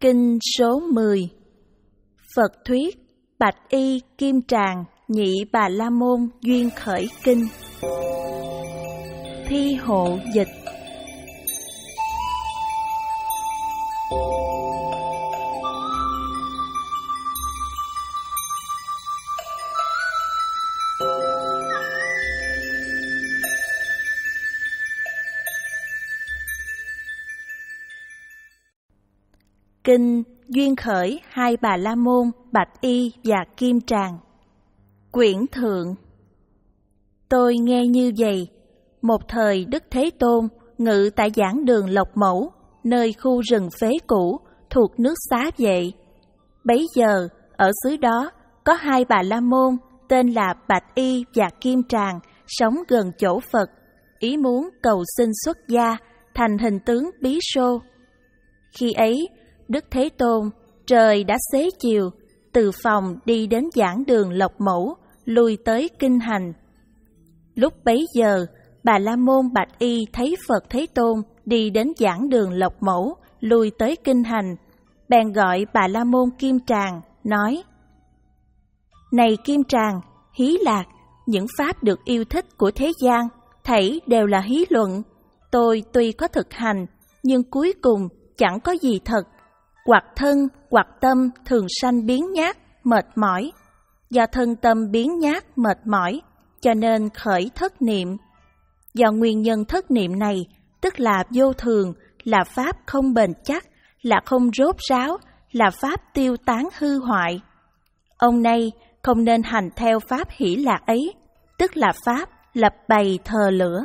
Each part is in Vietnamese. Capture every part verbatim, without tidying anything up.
Kinh số mười. Phật thuyết Bạch Y Kim Tràng Nhị Bà La Môn duyên khởi kinh. Thi hộ dịch. Kinh duyên khởi hai Bà La Môn Bạch Y và Kim Tràng. Quyển thượng. Tôi nghe như vậy, một thời Đức Thế Tôn ngự tại giảng đường Lộc Mẫu, nơi khu rừng phế cũ thuộc nước Xá Vệ. Bấy giờ ở xứ đó có hai Bà La Môn tên là Bạch Y và Kim Tràng sống gần chỗ Phật, ý muốn cầu xin xuất gia thành hình tướng Bí Xô. Khi ấy Đức Thế Tôn trời đã xế chiều, từ phòng đi đến giảng đường Lộc Mẫu, lui tới kinh hành. Lúc bấy giờ Bà La Môn Bạch Y thấy Phật Thế Tôn đi đến giảng đường Lộc Mẫu, lui tới kinh hành, bèn gọi Bà La Môn Kim Tràng nói: Này Kim Tràng, hí lạc, những pháp được yêu thích của thế gian thảy đều là hí luận. Tôi tuy có thực hành, nhưng cuối cùng chẳng có gì thật. Hoặc thân, hoặc tâm thường sanh biến nhát, mệt mỏi. Do thân tâm biến nhát, mệt mỏi, cho nên khởi thất niệm. Do nguyên nhân thất niệm này, tức là vô thường, là pháp không bền chắc, là không rốt ráo, là pháp tiêu tán hư hoại. Ông này không nên hành theo pháp hỷ lạc ấy, tức là pháp lập bày thờ lửa.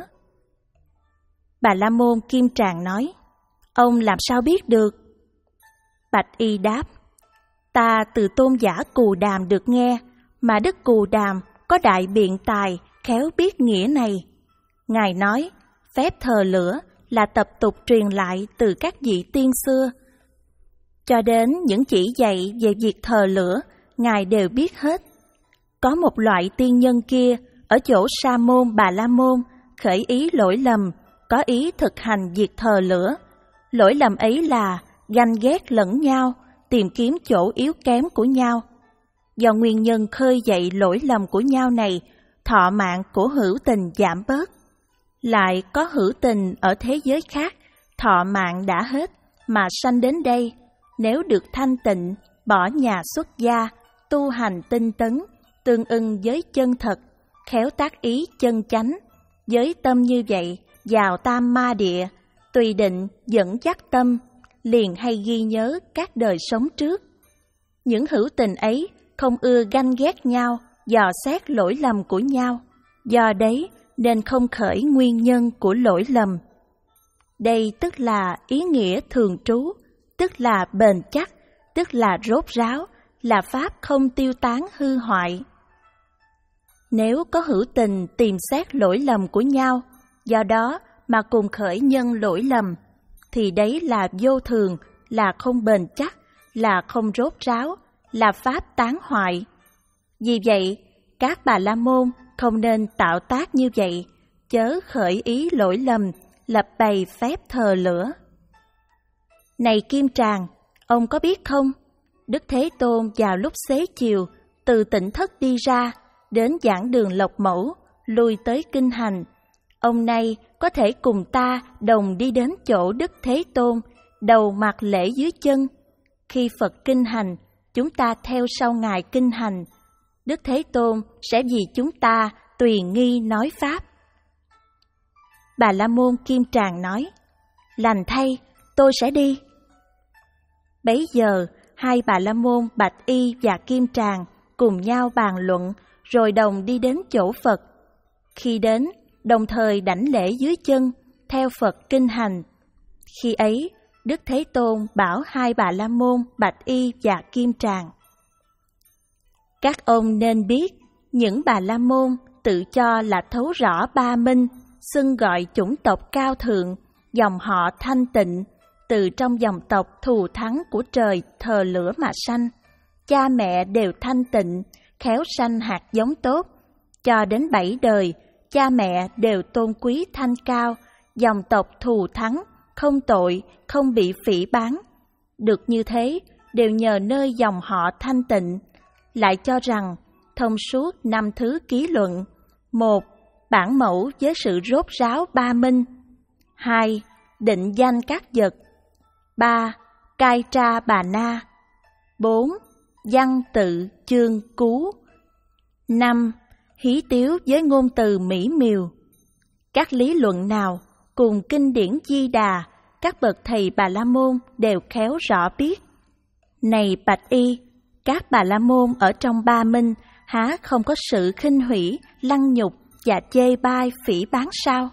Bà La Môn Kim Tràng nói: Ông làm sao biết được? Bạch Y đáp: Ta từ tôn giả Cù Đàm được nghe, mà Đức Cù Đàm có đại biện tài, khéo biết nghĩa này. Ngài nói, phép thờ lửa là tập tục truyền lại từ các vị tiên xưa. Cho đến những chỉ dạy về việc thờ lửa, Ngài đều biết hết. Có một loại tiên nhân kia, ở chỗ Sa Môn Bà La Môn, khởi ý lỗi lầm, có ý thực hành việc thờ lửa. Lỗi lầm ấy là ganh ghét lẫn nhau, tìm kiếm chỗ yếu kém của nhau. Do nguyên nhân khơi dậy lỗi lầm của nhau này, thọ mạng của hữu tình giảm bớt. Lại có hữu tình ở thế giới khác, thọ mạng đã hết, mà sanh đến đây, nếu được thanh tịnh, bỏ nhà xuất gia, tu hành tinh tấn, tương ưng với chân thật, khéo tác ý chân chánh, với tâm như vậy, vào tam ma địa, tùy định dẫn dắt tâm, liền hay ghi nhớ các đời sống trước. Những hữu tình ấy không ưa ganh ghét nhau, dò xét lỗi lầm của nhau, do đấy nên không khởi nguyên nhân của lỗi lầm. Đây tức là ý nghĩa thường trú, tức là bền chắc, tức là rốt ráo, là pháp không tiêu tán hư hoại. Nếu có hữu tình tìm xét lỗi lầm của nhau, do đó mà cùng khởi nhân lỗi lầm, thì đấy là vô thường, là không bền chắc, là không rốt ráo, là pháp tán hoại. Vì vậy, các Bà La Môn không nên tạo tác như vậy, chớ khởi ý lỗi lầm, lập bày phép thờ lửa. Này Kim Tràng, ông có biết không? Đức Thế Tôn vào lúc xế chiều, từ tỉnh thất đi ra, đến giảng đường Lộc Mẫu, lui tới kinh hành. Ông này có thể cùng ta đồng đi đến chỗ Đức Thế Tôn, đầu mặt lễ dưới chân. Khi Phật kinh hành, chúng ta theo sau Ngài kinh hành. Đức Thế Tôn sẽ vì chúng ta tùy nghi nói pháp. Bà La Môn Kim Tràng nói: Lành thay, tôi sẽ đi. Bấy giờ, hai Bà La Môn Bạch Y và Kim Tràng cùng nhau bàn luận, rồi đồng đi đến chỗ Phật. Khi đến, đồng thời đảnh lễ dưới chân, theo Phật kinh hành. Khi ấy, Đức Thế Tôn bảo hai Bà La Môn Bạch Y và Kim Tràng: Các ông nên biết, những Bà La Môn tự cho là thấu rõ ba minh, xưng gọi chủng tộc cao thượng, dòng họ thanh tịnh, từ trong dòng tộc thù thắng của trời thờ lửa mà sanh. Cha mẹ đều thanh tịnh, khéo sanh hạt giống tốt. Cho đến bảy đời, cha mẹ đều tôn quý thanh cao, dòng tộc thù thắng, không tội, không bị phỉ báng. được như thế đều nhờ nơi dòng họ thanh tịnh, lại cho rằng thông suốt năm thứ ký luận: một, bản mẫu với sự rốt ráo ba minh; hai, định danh các vật; ba, cai tra bà na; bốn, văn tự chương cú; năm, hí tiếu với ngôn từ mỹ miều. Các lý luận nào cùng kinh điển Di Đà, các bậc thầy Bà La Môn đều khéo rõ biết. Này bạch y, các Bà La Môn ở trong ba minh há không có sự khinh hủy, lăng nhục và chê bai phỉ báng sao?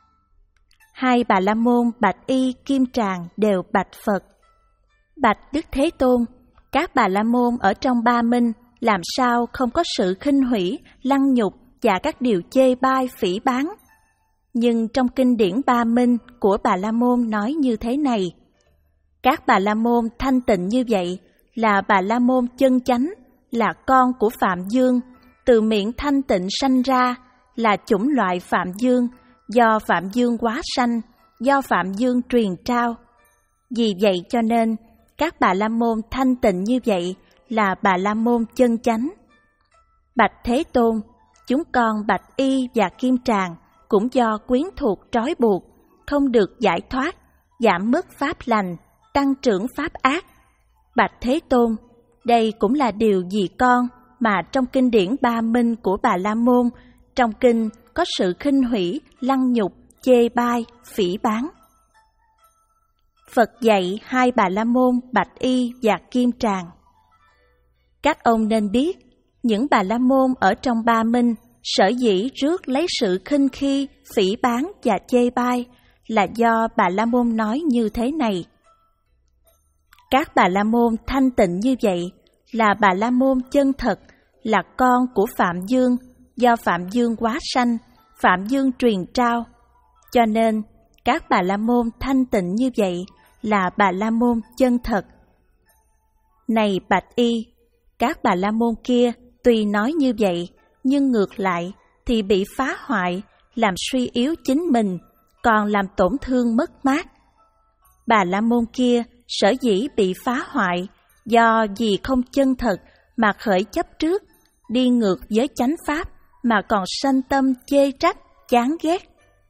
Hai Bà La Môn bạch y Kim Tràng đều bạch Phật: bạch Đức Thế Tôn, các Bà La Môn ở trong ba minh làm sao không có sự khinh hủy, lăng nhục và các điều chê bai phỉ báng? Nhưng trong kinh điển Ba Minh của Bà La Môn nói như thế này: các Bà La Môn thanh tịnh như vậy là Bà La Môn chân chánh, là con của Phạm Dương, từ miệng thanh tịnh sanh ra, là chủng loại Phạm Dương, do Phạm Dương hóa sanh, do Phạm Dương truyền trao. Vì vậy cho nên, các Bà La Môn thanh tịnh như vậy là Bà La Môn chân chánh. Bạch Thế Tôn, chúng con bạch y và Kim Tràng cũng do quyến thuộc trói buộc, không được giải thoát, giảm mất pháp lành, tăng trưởng pháp ác. Bạch Thế Tôn, đây cũng là điều gì con mà trong kinh điển Ba Minh của Bà La Môn, trong kinh có sự khinh hủy, lăng nhục, chê bai, phỉ báng. Phật dạy hai Bà La Môn bạch y và Kim Tràng: các ông nên biết, những Bà La Môn ở trong Ba Minh sở dĩ rước lấy sự khinh khi, phỉ báng và chê bai là do Bà La Môn nói như thế này: các Bà La Môn thanh tịnh như vậy là Bà La Môn chân thật, là con của Phạm Dương, do Phạm Dương hóa sanh, Phạm Dương truyền trao. Cho nên, các Bà La Môn thanh tịnh như vậy là Bà La Môn chân thật. Này bạch y, các Bà La Môn kia tuy nói như vậy, nhưng ngược lại thì bị phá hoại, làm suy yếu chính mình, còn làm tổn thương mất mát. Bà La Môn kia sở dĩ bị phá hoại do vì không chân thật mà khởi chấp trước, đi ngược với chánh pháp mà còn sanh tâm chê trách, chán ghét.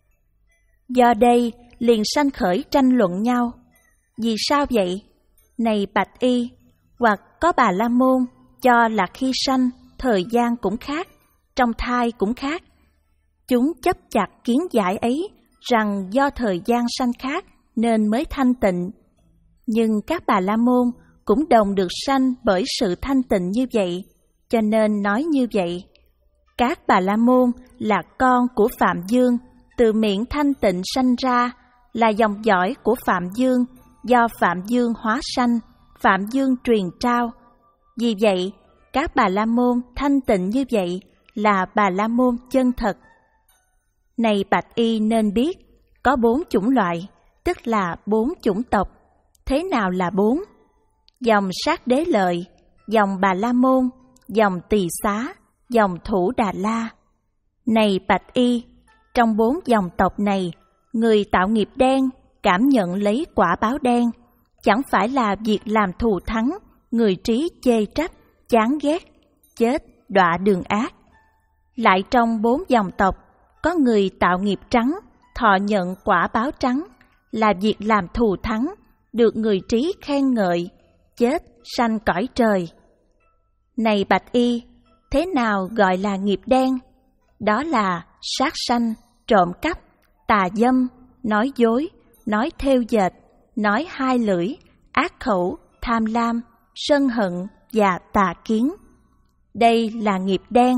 Do đây liền sanh khởi tranh luận nhau. Vì sao vậy? Này bạch y, hoặc có Bà La Môn cho là khi sanh, thời gian cũng khác, trong thai cũng khác. Chúng chấp chặt kiến giải ấy rằng do thời gian sanh khác nên mới thanh tịnh. Nhưng các Bà La Môn cũng đồng được sanh bởi sự thanh tịnh như vậy, cho nên nói như vậy. Các Bà La Môn là con của Phạm Dương, từ miệng thanh tịnh sanh ra, là dòng dõi của Phạm Dương, do Phạm Dương hóa sanh, Phạm Dương truyền trao. Vì vậy, các Bà La Môn thanh tịnh như vậy là Bà La Môn chân thật. Này bạch y nên biết, có bốn chủng loại, tức là bốn chủng tộc. Thế nào là bốn? Dòng Sát Đế Lợi, dòng Bà La Môn, dòng Tỳ Xá, dòng Thủ Đà La. Này bạch y, trong bốn dòng tộc này, người tạo nghiệp đen cảm nhận lấy quả báo đen, chẳng phải là việc làm thù thắng, người trí chê trách, chán ghét, chết, đọa đường ác. Lại trong bốn dòng tộc, có người tạo nghiệp trắng, thọ nhận quả báo trắng, là việc làm thù thắng, được người trí khen ngợi, chết, sanh cõi trời. Này bạch y, thế nào gọi là nghiệp đen? Đó là sát sanh, trộm cắp, tà dâm, nói dối, nói thêu dệt, nói hai lưỡi, ác khẩu, tham lam, sân hận và tà kiến. Đây là nghiệp đen.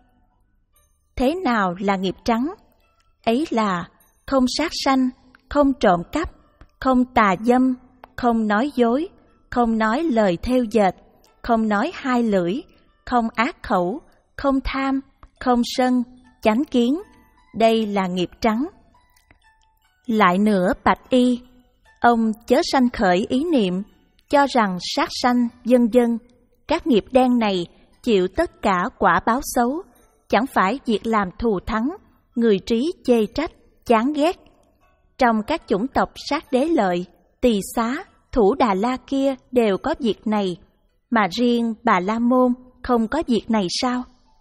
Thế nào là nghiệp trắng? Ấy là không sát sanh, không trộm cắp, không tà dâm, không nói dối, không nói lời thêu dệt, không nói hai lưỡi, không ác khẩu, không tham, không sân, chánh kiến. Đây là nghiệp trắng. Lại nữa bạch y, ông chớ sanh khởi ý niệm, cho rằng sát sanh, vân vân, các nghiệp đen này chịu tất cả quả báo xấu, chẳng phải việc làm thù thắng, người trí chê trách, chán ghét. Trong các chủng tộc Sát Đế Lợi, Tỳ Xá, Thủ Đà La kia đều có việc này, mà riêng Bà La Môn không có việc này sao?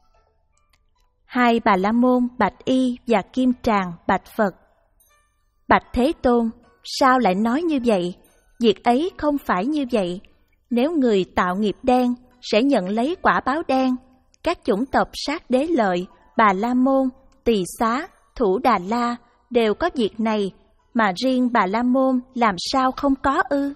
Hai Bà La Môn bạch y và Kim Tràng bạch Phật: Bạch Thế Tôn, sao lại nói như vậy? Việc ấy không phải như vậy. Nếu người tạo nghiệp đen sẽ nhận lấy quả báo đen. Các chủng tộc sát đế lợi, Bà La Môn, Tỳ Xá, Thủ Đà La đều có việc này, mà riêng Bà La Môn làm sao không có ư?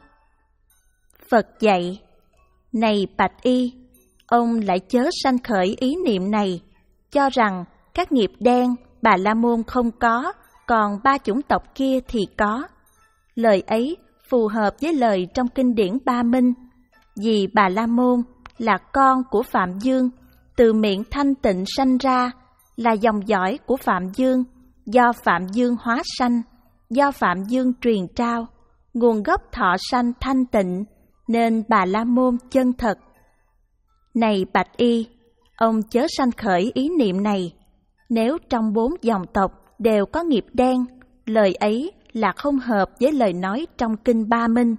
Phật dạy: Này bạch y, ông lại chớ sanh khởi ý niệm này, cho rằng các nghiệp đen Bà La Môn không có, còn ba chủng tộc kia thì có. Lời ấy phù hợp với lời trong kinh điển Ba Minh, vì Bà La Môn là con của Phạm Dương, từ miệng thanh tịnh sanh ra, là dòng dõi của Phạm Dương, do Phạm Dương hóa sanh, do Phạm Dương truyền trao, nguồn gốc thọ sanh thanh tịnh, nên Bà La Môn chân thật. Này bạch y, ông chớ sanh khởi ý niệm này. Nếu trong bốn dòng tộc đều có nghiệp đen, lời ấy là không hợp với lời nói trong kinh Ba Minh.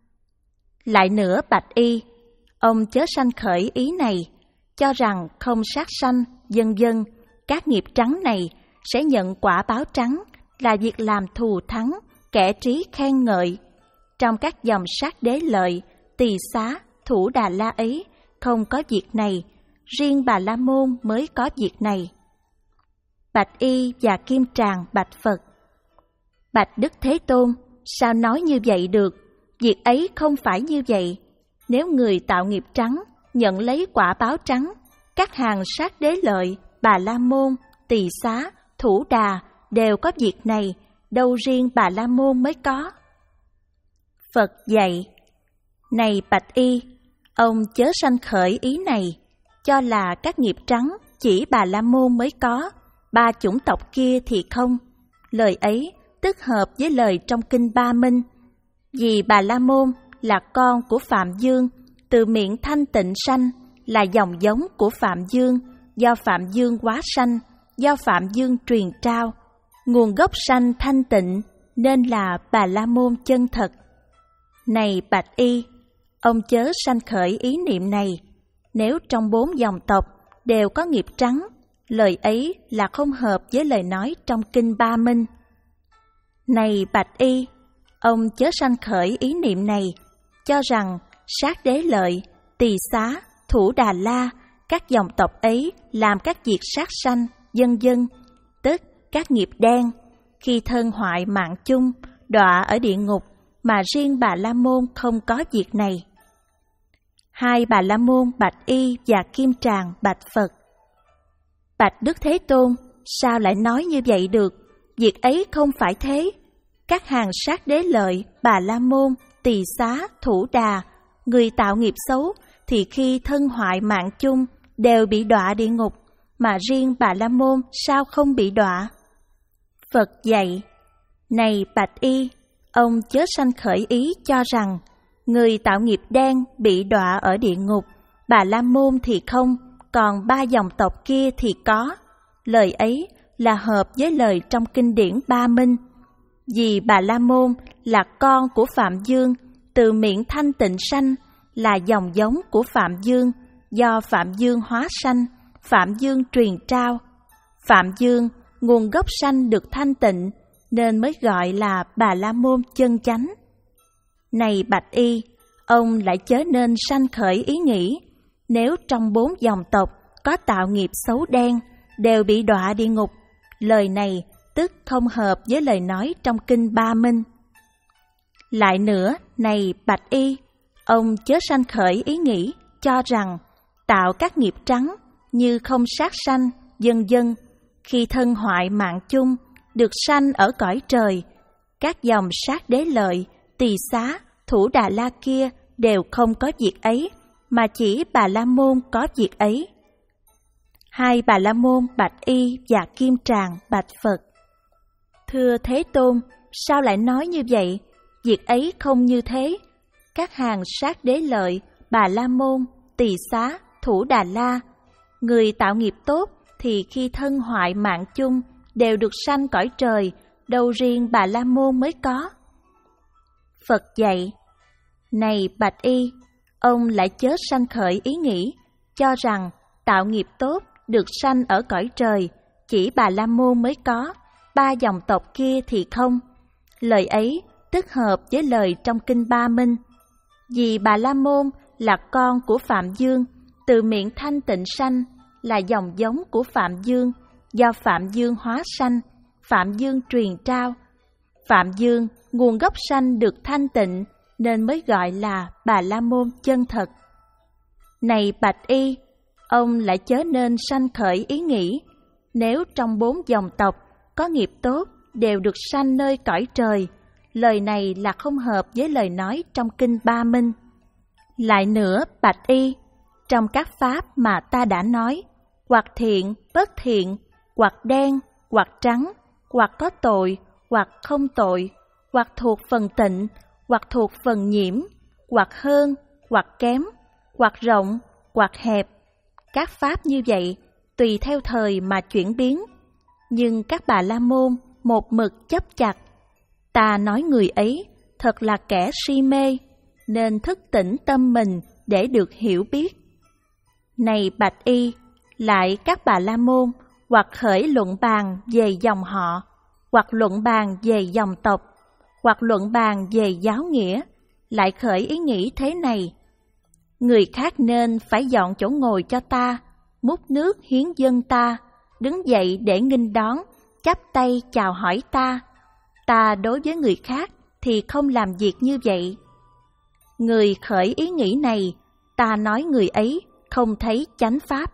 Lại nữa bạch y, ông chớ sanh khởi ý này, cho rằng không sát sanh, vân vân, các nghiệp trắng này sẽ nhận quả báo trắng, là việc làm thù thắng, kẻ trí khen ngợi. Trong các dòng sát đế lợi, Tỳ Xá, Thủ Đà La ấy không có việc này, riêng Bà La Môn mới có việc này. Bạch y và Kim Tràng bạch Phật: Bạch Đức Thế Tôn, sao nói như vậy được? Việc ấy không phải như vậy. Nếu người tạo nghiệp trắng nhận lấy quả báo trắng, các hàng sát đế lợi, Bà La Môn, Tỳ Xá, Thủ Đà đều có việc này, đâu riêng Bà La Môn mới có. Phật dạy: Này bạch y, ông chớ sanh khởi ý này, cho là các nghiệp trắng chỉ Bà La Môn mới có, ba chủng tộc kia thì không. Lời ấy tức hợp với lời trong kinh Ba Minh, vì Bà La Môn là con của Phạm Dương, từ miệng thanh tịnh sanh, là dòng giống của Phạm Dương, do Phạm Dương hóa sanh, do Phạm Dương truyền trao, nguồn gốc sanh thanh tịnh, nên là Bà La Môn chân thật. Này bạch y, ông chớ sanh khởi ý niệm này. Nếu trong bốn dòng tộc đều có nghiệp trắng, lời ấy là không hợp với lời nói trong kinh Ba Minh. Này bạch y, ông chớ sanh khởi ý niệm này, cho rằng sát đế lợi, Tỳ Xá, Thủ Đà La, các dòng tộc ấy làm các việc sát sanh, vân vân, tức các nghiệp đen, khi thân hoại mạng chung, đọa ở địa ngục, mà riêng Bà La Môn không có việc này. Hai Bà La Môn bạch y và Kim Tràng bạch Phật: Bạch Đức Thế Tôn, sao lại nói như vậy được? Việc ấy không phải thế. Các hàng sát đế lợi, Bà La Môn, Tỳ Xá, Thủ Đà, người tạo nghiệp xấu, thì khi thân hoại mạng chung đều bị đọa địa ngục, mà riêng Bà La Môn sao không bị đọa? Phật dạy: Này bạch y, ông chớ sanh khởi ý cho rằng người tạo nghiệp đen bị đọa ở địa ngục, Bà La Môn thì không, còn ba dòng tộc kia thì có. Lời ấy là hợp với lời trong kinh điển Ba Minh, vì Bà La Môn là con của Phạm Dương, từ miệng thanh tịnh sanh, là dòng giống của Phạm Dương, do Phạm Dương hóa sanh, Phạm Dương truyền trao. Phạm Dương, nguồn gốc sanh được thanh tịnh, nên mới gọi là Bà La Môn chân chánh. Này bạch y, ông lại chớ nên sanh khởi ý nghĩ, nếu trong bốn dòng tộc có tạo nghiệp xấu đen, đều bị đọa địa ngục. Lời này tức không hợp với lời nói trong kinh Ba Minh. Lại nữa, này bạch y, ông chớ sanh khởi ý nghĩ cho rằng tạo các nghiệp trắng như không sát sanh, vân vân, khi thân hoại mạng chung, được sanh ở cõi trời. Các dòng sát đế lợi, Tỳ Xá, Thủ Đà La kia đều không có việc ấy, mà chỉ Bà La Môn có việc ấy. Hai Bà La Môn bạch y và Kim Tràng bạch Phật: Thưa Thế Tôn, sao lại nói như vậy? Việc ấy không như thế. Các hàng sát đế lợi, Bà La Môn, Tỳ Xá, Thủ Đà La, người tạo nghiệp tốt thì khi thân hoại mạng chung đều được sanh cõi trời, đâu riêng Bà La Môn mới có. Phật dạy: Này Bạch Y, ông lại chớ sanh khởi ý nghĩ, cho rằng tạo nghiệp tốt được sanh ở cõi trời, chỉ Bà La Môn mới có, ba dòng tộc kia thì không. Lời ấy tức hợp với lời trong Kinh Ba Minh. Vì Bà La Môn là con của Phạm Dương, từ miệng thanh tịnh sanh, là dòng giống của Phạm Dương, do Phạm Dương hóa sanh, Phạm Dương truyền trao. Phạm Dương nguồn gốc sanh được thanh tịnh, nên mới gọi là Bà La Môn chân thật. Này Bạch Y, ông lại chớ nên sanh khởi ý nghĩ, nếu trong bốn dòng tộc có nghiệp tốt đều được sanh nơi cõi trời, lời này là không hợp với lời nói trong Kinh Ba Minh. Lại nữa Bạch Y, trong các pháp mà ta đã nói, hoặc thiện, bất thiện, hoặc đen, hoặc trắng, hoặc có tội, hoặc không tội, hoặc thuộc phần tịnh, hoặc thuộc phần nhiễm, hoặc hơn, hoặc kém, hoặc rộng, hoặc hẹp. Các pháp như vậy, tùy theo thời mà chuyển biến. Nhưng các Bà La Môn một mực chấp chặt. Ta nói người ấy thật là kẻ si mê, nên thức tỉnh tâm mình để được hiểu biết. Này Bạch Y, lại các Bà La Môn hoặc khởi luận bàn về dòng họ, hoặc luận bàn về dòng tộc, hoặc luận bàn về giáo nghĩa, lại khởi ý nghĩ thế này: người khác nên phải dọn chỗ ngồi cho ta, múc nước hiến dân ta, đứng dậy để nghênh đón, chắp tay chào hỏi ta. Ta đối với người khác thì không làm việc như vậy. Người khởi ý nghĩ này, ta nói người ấy không thấy chánh pháp.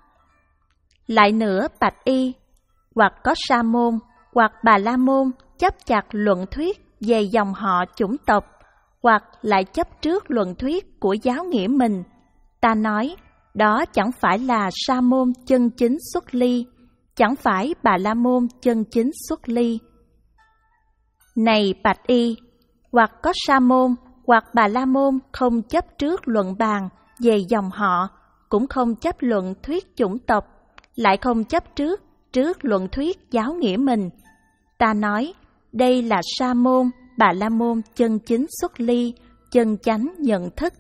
Lại nữa Bạch Y, hoặc có Sa môn, hoặc Bà La Môn chấp chặt luận thuyết về dòng họ chủng tộc, hoặc lại chấp trước luận thuyết của giáo nghĩa mình. Ta nói, đó chẳng phải là Sa môn chân chính xuất ly, chẳng phải Bà La Môn chân chính xuất ly. Này Bạch Y, hoặc có Sa môn, hoặc Bà La Môn không chấp trước luận bàn về dòng họ, cũng không chấp luận thuyết chủng tộc, lại không chấp trước trước luận thuyết giáo nghĩa mình. Ta nói, đây là Sa môn, Bà La Môn chân chính xuất ly, chân chánh nhận thức.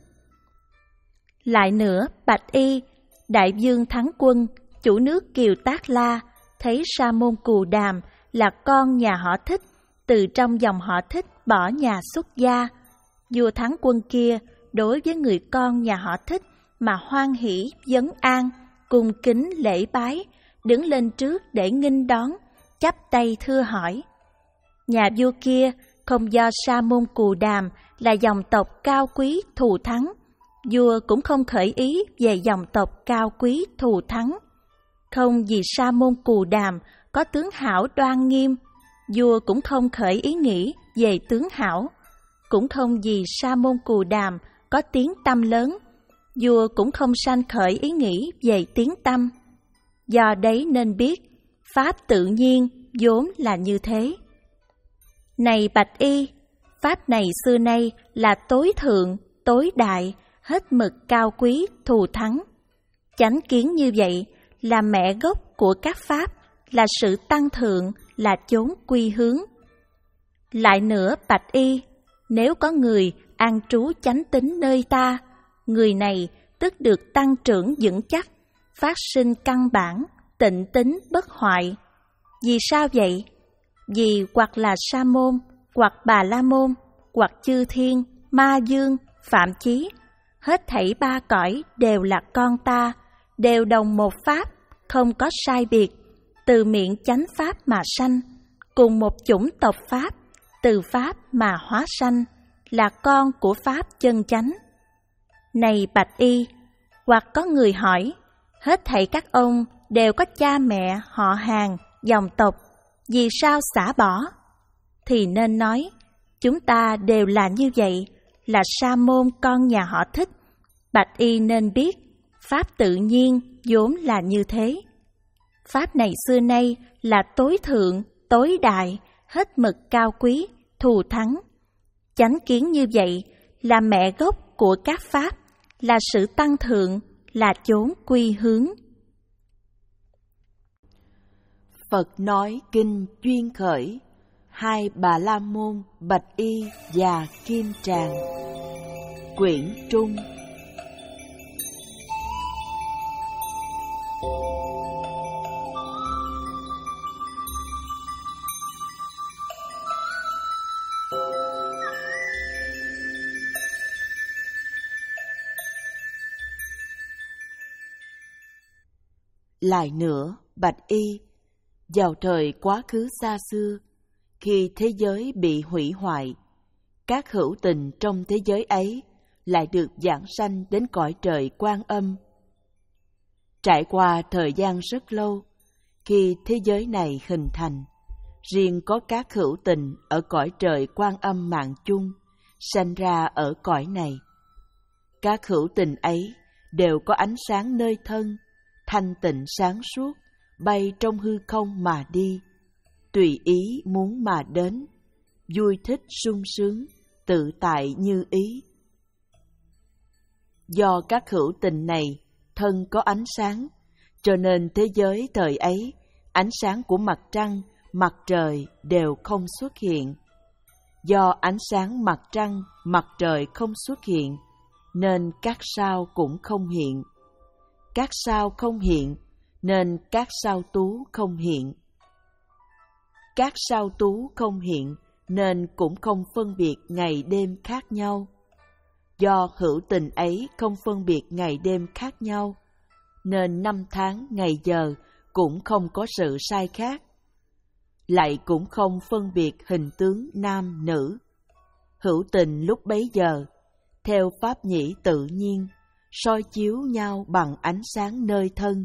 Lại nữa Bạch Y, Đại Dương Thắng Quân, chủ nước Kiều Tác La, thấy Sa môn Cù Đàm là con nhà họ Thích, từ trong dòng họ Thích bỏ nhà xuất gia. Vua Thắng Quân kia đối với người con nhà họ Thích mà hoan hỷ vấn an, cung kính lễ bái, đứng lên trước để nghênh đón, chắp tay thưa hỏi. Nhà vua kia không do Sa môn Cù Đàm là dòng tộc cao quý thù thắng, vua cũng không khởi ý về dòng tộc cao quý thù thắng. Không vì Sa môn Cù Đàm có tướng hảo đoan nghiêm, vua cũng không khởi ý nghĩ về tướng hảo. Cũng không vì Sa môn Cù Đàm có tiếng tâm lớn, vua cũng không sanh khởi ý nghĩ về tiếng tâm. Do đấy nên biết, pháp tự nhiên vốn là như thế. Này Bạch Y, pháp này xưa nay là tối thượng, tối đại, hết mực cao quý, thù thắng. Chánh kiến như vậy là mẹ gốc của các pháp, là sự tăng thượng, là chốn quy hướng. Lại nữa Bạch Y, nếu có người an trú chánh tín nơi ta, người này tức được tăng trưởng vững chắc, phát sinh căn bản, tịnh tín bất hoại. Vì sao vậy? Vì hoặc là Sa môn, hoặc Bà La Môn, hoặc chư thiên, ma dương, phạm chí, hết thảy ba cõi đều là con ta, đều đồng một pháp, không có sai biệt, từ miệng chánh pháp mà sanh, cùng một chủng tộc pháp, từ pháp mà hóa sanh, là con của pháp chân chánh. Này Bạch Y, hoặc có người hỏi, hết thảy các ông đều có cha mẹ, họ hàng, dòng tộc, vì sao xả bỏ? Thì nên nói, chúng ta đều là như vậy, là Sa môn con nhà họ Thích. Bạch Y nên biết, pháp tự nhiên vốn là như thế. Pháp này xưa nay là tối thượng, tối đại, hết mực cao quý, thù thắng. Chánh kiến như vậy là mẹ gốc của các pháp, là sự tăng thượng, là chốn quy hướng. Phật nói kinh Duyên Khởi, hai Bà La Môn Bạch Y và Kim Tràng. Quyển Trung. Lại nữa, bạch y, vào thời quá khứ xa xưa, khi thế giới bị hủy hoại, các hữu tình trong thế giới ấy lại được giảng sanh đến cõi trời Quan Âm. Trải qua thời gian rất lâu, khi thế giới này hình thành, riêng có các hữu tình ở cõi trời Quan Âm mạng chung sanh ra ở cõi này. Các hữu tình ấy đều có ánh sáng nơi thân, thanh tịnh sáng suốt, bay trong hư không mà đi, tùy ý muốn mà đến, vui thích sung sướng, tự tại như ý. Do các hữu tình này thân có ánh sáng, cho nên thế giới thời ấy, ánh sáng của mặt trăng, mặt trời đều không xuất hiện. Do ánh sáng mặt trăng, mặt trời không xuất hiện, nên các sao cũng không hiện. Các sao không hiện, nên các sao tú không hiện. Các sao tú không hiện, nên cũng không phân biệt ngày đêm khác nhau. Do hữu tình ấy không phân biệt ngày đêm khác nhau, nên năm tháng ngày giờ cũng không có sự sai khác. Lại cũng không phân biệt hình tướng nam nữ. Hữu tình lúc bấy giờ, theo pháp nhĩ tự nhiên, soi chiếu nhau bằng ánh sáng nơi thân.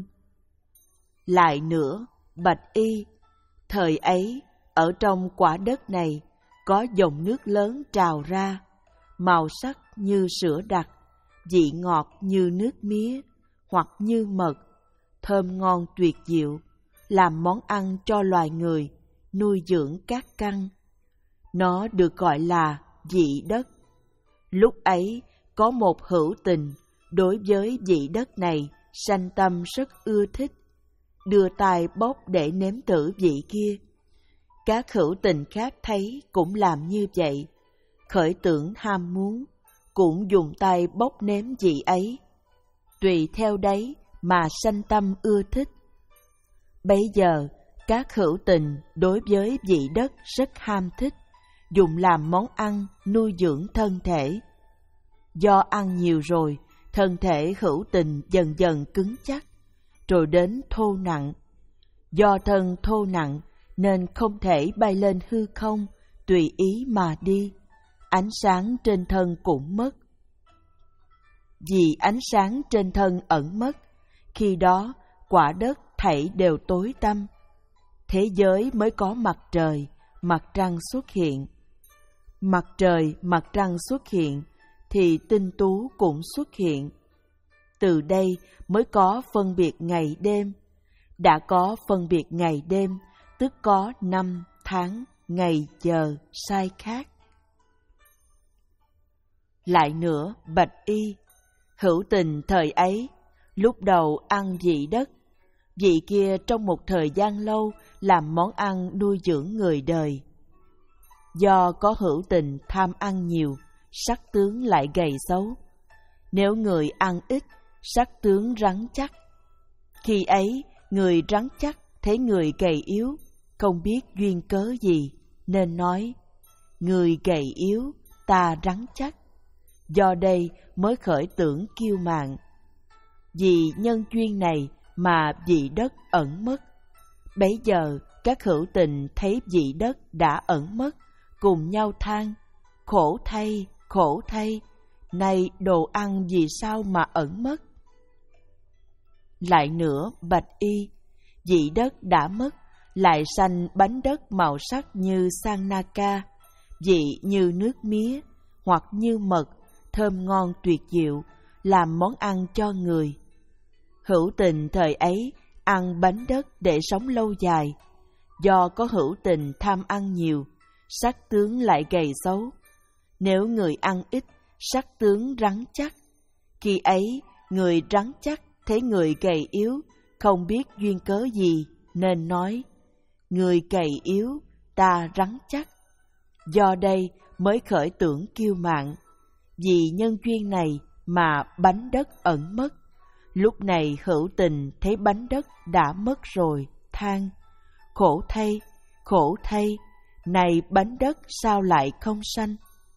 Lại nữa, bạch y, thời ấy, ở trong quả đất này, có dòng nước lớn trào ra, màu sắc như sữa đặc, vị ngọt như nước mía, hoặc như mật, thơm ngon tuyệt diệu, làm món ăn cho loài người, nuôi dưỡng các căn. Nó được gọi là vị đất. Lúc ấy, có một hữu tình, đối với vị đất này, sanh tâm rất ưa thích, đưa tay bốc để nếm thử vị kia. Các hữu tình khác thấy cũng làm như vậy, khởi tưởng ham muốn, cũng dùng tay bốc nếm vị ấy. Tùy theo đấy mà sanh tâm ưa thích. Bấy giờ, các hữu tình đối với vị đất rất ham thích, dùng làm món ăn nuôi dưỡng thân thể. Do ăn nhiều rồi, thân thể hữu tình dần dần cứng chắc, rồi đến thô nặng. Do thân thô nặng, nên không thể bay lên hư không, tùy ý mà đi. Ánh sáng trên thân cũng mất. Vì ánh sáng trên thân ẩn mất, khi đó quả đất thảy đều tối tăm. Thế giới mới có mặt trời, mặt trăng xuất hiện. Mặt trời, mặt trăng xuất hiện, thì tinh tú cũng xuất hiện. Từ đây mới có phân biệt ngày đêm. Đã có phân biệt ngày đêm, tức có năm, tháng, ngày, giờ, sai khác. Lại nữa, bạch y, hữu tình thời ấy, lúc đầu ăn vị đất, vị kia trong một thời gian lâu làm món ăn nuôi dưỡng người đời. Do có hữu tình tham ăn nhiều, sắc tướng lại gầy xấu. Nếu người ăn ít, sắc tướng rắn chắc. Khi ấy, người rắn chắc thấy người gầy yếu, không biết duyên cớ gì, nên nói, người gầy yếu, ta rắn chắc. Do đây mới khởi tưởng kiêu mạn. Vì nhân duyên này mà vị đất ẩn mất. Bấy giờ các hữu tình thấy vị đất đã ẩn mất, cùng nhau than, khổ thay, khổ thay, nay đồ ăn vì sao mà ẩn mất. Lại nữa, bạch y, vị đất đã mất, lại sanh bánh đất màu sắc như sang naka, vị như nước mía, hoặc như mật, thơm ngon tuyệt diệu, làm món ăn cho người. Hữu tình thời ấy ăn bánh đất để sống lâu dài. Do có hữu tình tham ăn nhiều, sắc tướng lại gầy xấu. Nếu người ăn ít, sắc tướng rắn chắc. Khi ấy, người rắn chắc thấy người gầy yếu, không biết duyên cớ gì, nên nói, người gầy yếu, ta rắn chắc. Do đây mới khởi tưởng kiêu mạn. Vì nhân duyên này mà bánh đất ẩn mất. Lúc này hữu tình thấy bánh đất đã mất rồi, than: khổ thay, khổ thay, này bánh đất sao lại không sanh?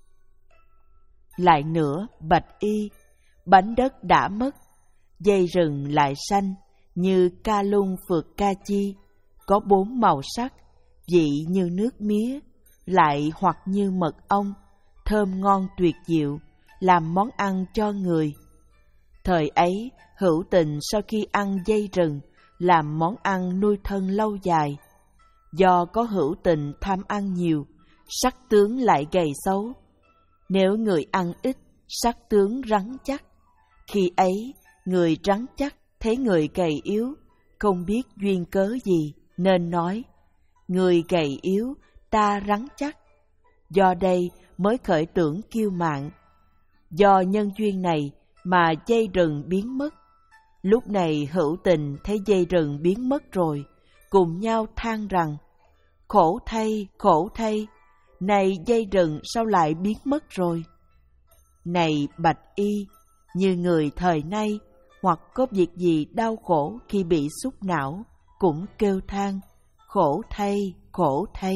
Lại nữa bạch y, bánh đất đã mất, dây rừng lại sanh, như ca lung phượt ca chi, có bốn màu sắc, vị như nước mía, lại hoặc như mật ong, thơm ngon tuyệt diệu, làm món ăn cho người. Thời ấy, hữu tình sau khi ăn dây rừng, làm món ăn nuôi thân lâu dài. Do có hữu tình tham ăn nhiều, sắc tướng lại gầy xấu. Nếu người ăn ít, sắc tướng rắn chắc. Khi ấy, người rắn chắc thấy người gầy yếu, không biết duyên cớ gì, nên nói: người gầy yếu, ta rắn chắc. Do đây mới khởi tưởng kiêu mạn. Do nhân duyên này mà dây rừng biến mất. Lúc này hữu tình thấy dây rừng biến mất rồi, cùng nhau than rằng: khổ thay, khổ thay, này dây rừng sao lại biến mất rồi? Này bạch y, như người thời nay, hoặc có việc gì đau khổ khi bị xúc não, cũng kêu than: khổ thay, khổ thay.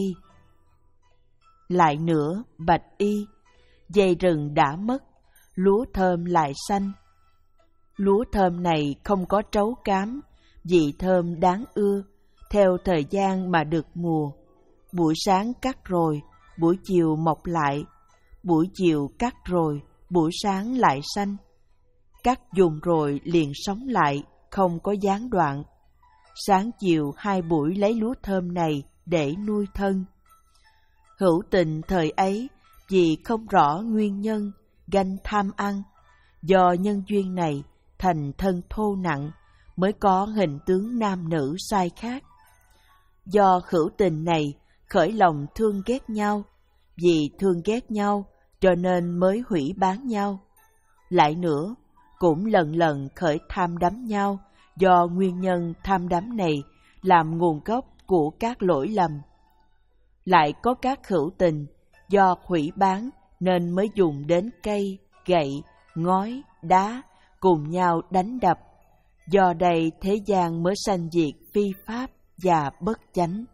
Lại nữa bạch y, dây rừng đã mất, lúa thơm lại xanh. Lúa thơm này không có trấu cám, vị thơm đáng ưa, theo thời gian mà được mùa. Buổi sáng cắt rồi, buổi chiều mọc lại, buổi chiều cắt rồi, buổi sáng lại xanh. Cắt dùng rồi liền sống lại, không có gián đoạn. Sáng chiều hai buổi lấy lúa thơm này để nuôi thân. Hữu tình thời ấy vì không rõ nguyên nhân, ganh tham ăn. Do nhân duyên này thành thân thô nặng, mới có hình tướng nam nữ sai khác. Do hữu tình này khởi lòng thương ghét nhau, vì thương ghét nhau cho nên mới hủy bán nhau. Lại nữa, cũng lần lần khởi tham đắm nhau, do nguyên nhân tham đắm này làm nguồn gốc của các lỗi lầm. Lại có các hữu tình, do hủy bán nên mới dùng đến cây, gậy, ngói, đá, cùng nhau đánh đập. Do đây thế gian mới sanh diệt phi pháp và bất chánh.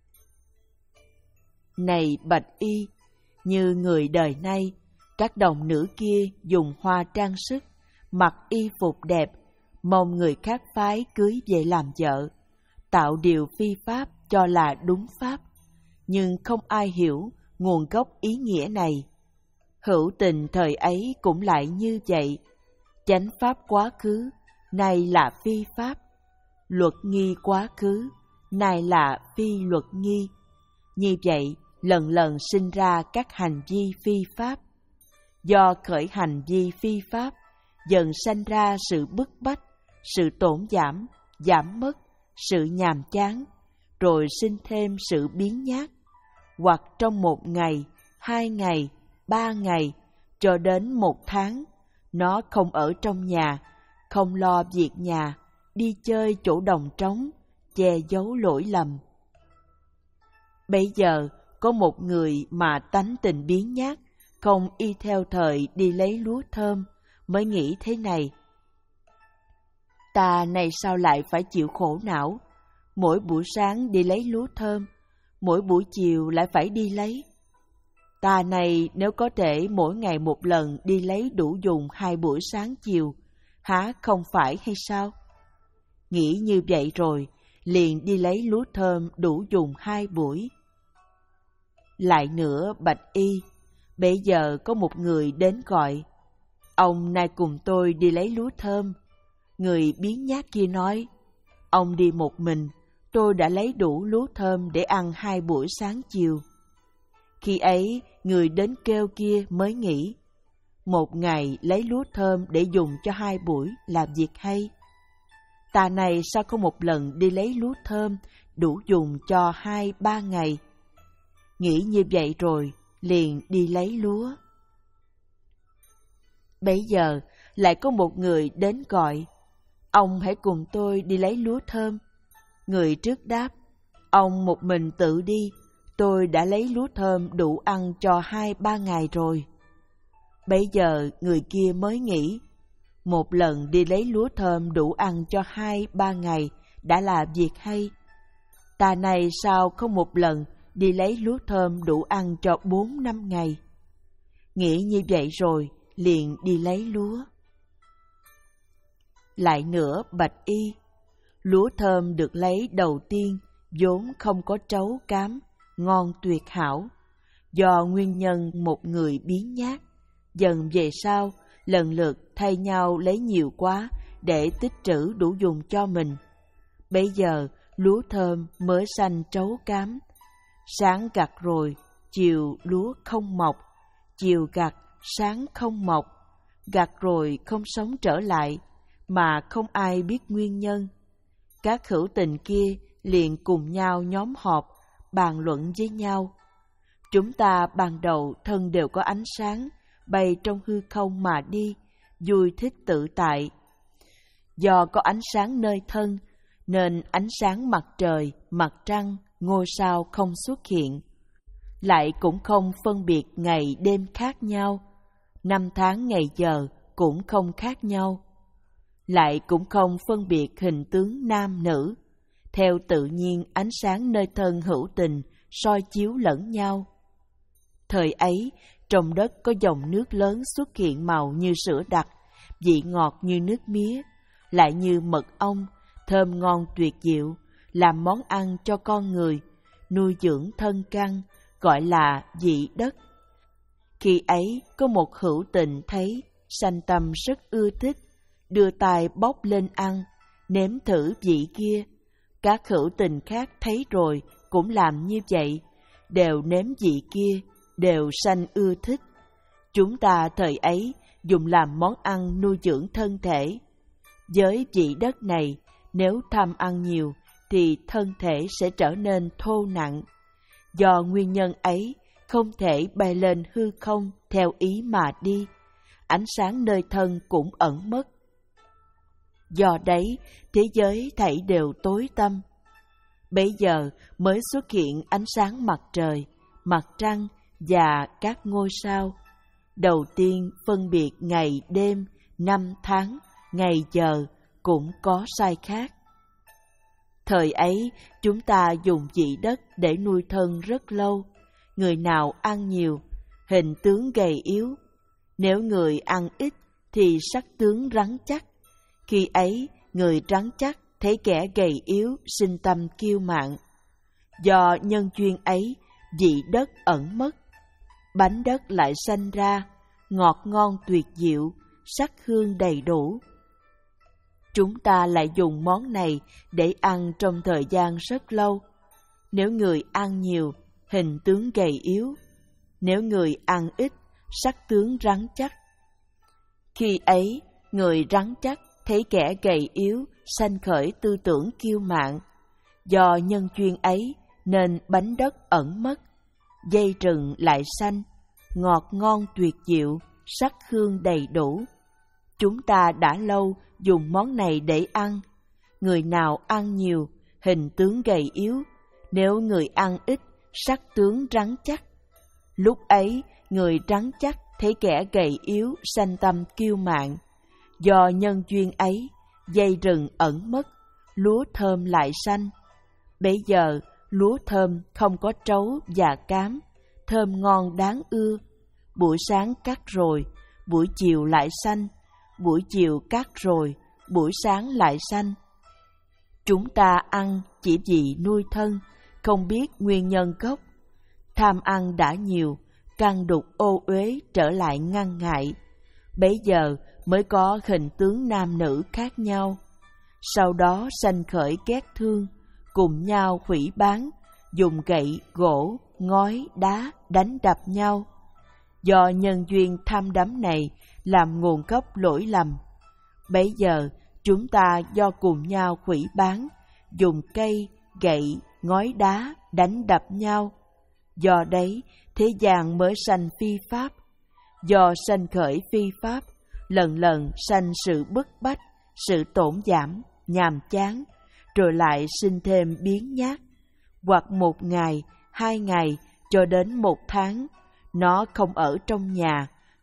Này bạch y, như người đời nay, các đồng nữ kia dùng hoa trang sức, mặc y phục đẹp, mong người khác phái cưới về làm vợ, tạo điều phi pháp cho là đúng pháp, nhưng không ai hiểu nguồn gốc ý nghĩa này. Hữu tình thời ấy cũng lại như vậy. Chánh pháp quá khứ, nay là phi pháp. Luật nghi quá khứ, nay là phi luật nghi. Như vậy, lần lần sinh ra các hành vi phi pháp. Do khởi hành vi phi pháp, dần sanh ra sự bức bách, sự tổn giảm, giảm mất, sự nhàm chán, rồi sinh thêm sự biếng nhác. Hoặc trong một ngày, hai ngày, ba ngày, cho đến một tháng, nó không ở trong nhà, không lo việc nhà, đi chơi chỗ đồng trống, che giấu lỗi lầm. Bây giờ, có một người mà tánh tình biếng nhác, không y theo thời đi lấy lúa thơm, mới nghĩ thế này: ta này sao lại phải chịu khổ não, mỗi buổi sáng đi lấy lúa thơm, mỗi buổi chiều lại phải đi lấy. Ta này nếu có thể mỗi ngày một lần đi lấy đủ dùng hai buổi sáng chiều, há không phải hay sao? Nghĩ như vậy rồi, liền đi lấy lúa thơm đủ dùng hai buổi. Lại nữa bạch y, bây giờ có một người đến gọi: ông nay cùng tôi đi lấy lúa thơm. Người biếng nhác kia nói: ông đi một mình, tôi đã lấy đủ lúa thơm để ăn hai buổi sáng chiều. Khi ấy, người đến kêu kia mới nghĩ: một ngày lấy lúa thơm để dùng cho hai buổi là việc hay. Ta này sao không một lần đi lấy lúa thơm đủ dùng cho hai ba ngày? Nghĩ như vậy rồi, liền đi lấy lúa. Bấy giờ, lại có một người đến gọi: ông hãy cùng tôi đi lấy lúa thơm. Người trước đáp: ông một mình tự đi, tôi đã lấy lúa thơm đủ ăn cho hai ba ngày rồi. Bấy giờ người kia mới nghĩ, một lần đi lấy lúa thơm đủ ăn cho hai ba ngày đã là việc hay. Ta này sao không một lần đi lấy lúa thơm đủ ăn cho bốn năm ngày? Nghĩ như vậy rồi, liền đi lấy lúa. Lại nữa bạch y, lúa thơm được lấy đầu tiên vốn không có trấu cám, ngon tuyệt hảo. Do nguyên nhân một người biếng nhác, dần về sau lần lượt thay nhau lấy nhiều quá để tích trữ đủ dùng cho mình. Bấy giờ lúa thơm mới xanh trấu cám. Sáng gặt rồi, chiều lúa không mọc, chiều gặt, sáng không mọc. Gặt rồi không sống trở lại, mà không ai biết nguyên nhân. Các hữu tình kia liền cùng nhau nhóm họp, bàn luận với nhau. Chúng ta ban đầu thân đều có ánh sáng, bay trong hư không mà đi, vui thích tự tại. Do có ánh sáng nơi thân, nên ánh sáng mặt trời, mặt trăng, ngôi sao không xuất hiện. Lại cũng không phân biệt ngày đêm khác nhau, năm tháng ngày giờ cũng không khác nhau. Lại cũng không phân biệt hình tướng nam nữ, theo tự nhiên ánh sáng nơi thân hữu tình soi chiếu lẫn nhau. Thời ấy, trong đất có dòng nước lớn xuất hiện màu như sữa đặc, vị ngọt như nước mía, lại như mật ong, thơm ngon tuyệt diệu, làm món ăn cho con người, nuôi dưỡng thân căn, gọi là vị đất. Khi ấy, có một hữu tình thấy, sanh tâm rất ưa thích, đưa tay bóc lên ăn, nếm thử vị kia. Các hữu tình khác thấy rồi cũng làm như vậy, đều nếm vị kia, đều sanh ưa thích. Chúng ta thời ấy dùng làm món ăn nuôi dưỡng thân thể. Với vị đất này, nếu tham ăn nhiều thì thân thể sẽ trở nên thô nặng. Do nguyên nhân ấy, không thể bay lên hư không theo ý mà đi. Ánh sáng nơi thân cũng ẩn mất. Do đấy, thế giới thảy đều tối tăm. Bấy giờ mới xuất hiện ánh sáng mặt trời, mặt trăng và các ngôi sao. Đầu tiên phân biệt ngày đêm, năm tháng, ngày giờ cũng có sai khác. Thời ấy, chúng ta dùng vị đất để nuôi thân rất lâu. Người nào ăn nhiều, hình tướng gầy yếu. Nếu người ăn ít thì sắc tướng rắn chắc. Khi ấy, người rắn chắc thấy kẻ gầy yếu sinh tâm kiêu mạn. Do nhân duyên ấy, vị đất ẩn mất. Bánh đất lại sanh ra, ngọt ngon tuyệt diệu, sắc hương đầy đủ. Chúng ta lại dùng món này để ăn trong thời gian rất lâu. Nếu người ăn nhiều, hình tướng gầy yếu. Nếu người ăn ít, sắc tướng rắn chắc. Khi ấy, người rắn chắc thấy kẻ gầy yếu sanh khởi tư tưởng kiêu mạn. Do nhân duyên ấy nên bánh đất ẩn mất, dây rừng lại xanh, ngọt ngon tuyệt diệu, sắc hương đầy đủ. Chúng ta đã lâu dùng món này để ăn. Người nào ăn nhiều, hình tướng gầy yếu. Nếu người ăn ít, sắc tướng rắn chắc. Lúc ấy, người rắn chắc thấy kẻ gầy yếu sanh tâm kiêu mạn. Do nhân duyên ấy, dây rừng ẩn mất, lúa thơm lại xanh. Bấy giờ, lúa thơm không có trấu và cám, thơm ngon đáng ưa. Buổi sáng cắt rồi, buổi chiều lại xanh, buổi chiều cắt rồi, buổi sáng lại xanh. Chúng ta ăn chỉ vì nuôi thân, không biết nguyên nhân gốc. Tham ăn đã nhiều, căn đục ô uế trở lại ngăn ngại. Bấy giờ mới có hình tướng nam nữ khác nhau. Sau đó sanh khởi ghét thương, cùng nhau hủy bán, dùng gậy, gỗ, ngói, đá đánh đập nhau. Do nhân duyên tham đắm này làm nguồn gốc lỗi lầm. Bấy giờ chúng ta do cùng nhau hủy bán, dùng cây, gậy, ngói đá đánh đập nhau. Do đấy thế gian mới sanh phi pháp. Do sanh khởi phi pháp, lần lần sanh sự bức bách, sự tổn giảm, nhàm chán, rồi lại sinh thêm biếng nhác. Hoặc một ngày, hai ngày, cho đến một tháng, nó không ở trong nhà,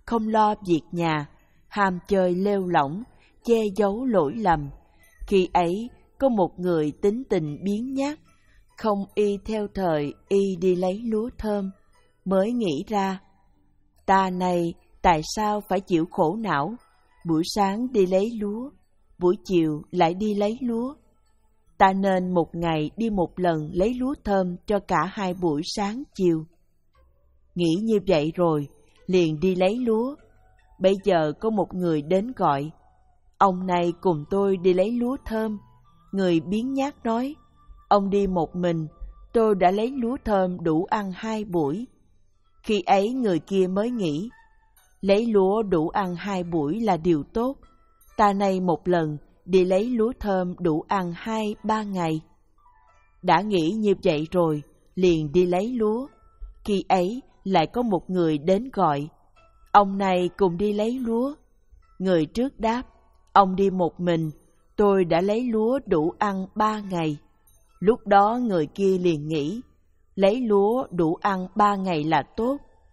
không lo việc nhà, ham chơi lêu lỏng, che giấu lỗi lầm. Khi ấy có một người tính tình biếng nhác, không y theo thời y đi lấy lúa thơm, mới nghĩ ra, ta này tại sao phải chịu khổ não, buổi sáng đi lấy lúa, buổi chiều lại đi lấy lúa. Ta nên một ngày đi một lần lấy lúa thơm cho cả hai buổi sáng chiều. Nghĩ như vậy rồi, liền đi lấy lúa. Bây giờ có một người đến gọi, ông này cùng tôi đi lấy lúa thơm. Người biếng nhác nói, ông đi một mình, tôi đã lấy lúa thơm đủ ăn hai buổi. Khi ấy người kia mới nghĩ, lấy lúa đủ ăn hai buổi là điều tốt. Ta nay một lần đi lấy lúa thơm đủ ăn hai ba ngày. Đã nghĩ như vậy rồi, liền đi lấy lúa. Khi ấy lại có một người đến gọi, ông này cùng đi lấy lúa. Người trước đáp, ông đi một mình, tôi đã lấy lúa đủ ăn ba ngày. Lúc đó người kia liền nghĩ, lấy lúa đủ ăn ba ngày là tốt.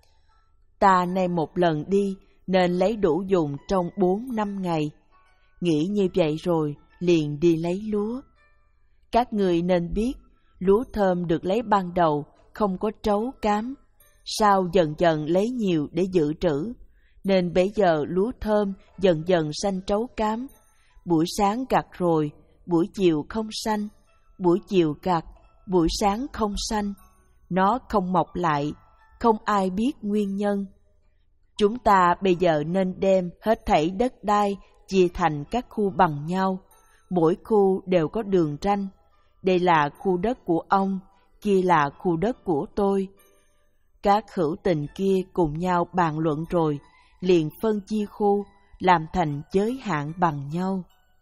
Ta nay một lần đi, nên lấy đủ dùng trong bốn năm ngày. Nghĩ như vậy rồi, liền đi lấy lúa. Các người nên biết, lúa thơm được lấy ban đầu không có trấu cám, sau dần dần lấy nhiều để dự trữ, nên bây giờ lúa thơm dần dần xanh trấu cám. Buổi sáng gặt rồi, buổi chiều không xanh, buổi chiều gặt, buổi sáng không xanh. Nó không mọc lại, không ai biết nguyên nhân. Chúng ta bây giờ nên đem hết thảy đất đai chia thành các khu bằng nhau, mỗi khu đều có đường ranh. Đây là khu đất của ông, kia là khu đất của tôi. Các hữu tình kia cùng nhau bàn luận rồi, liền phân chia khu, làm thành giới hạn bằng nhau.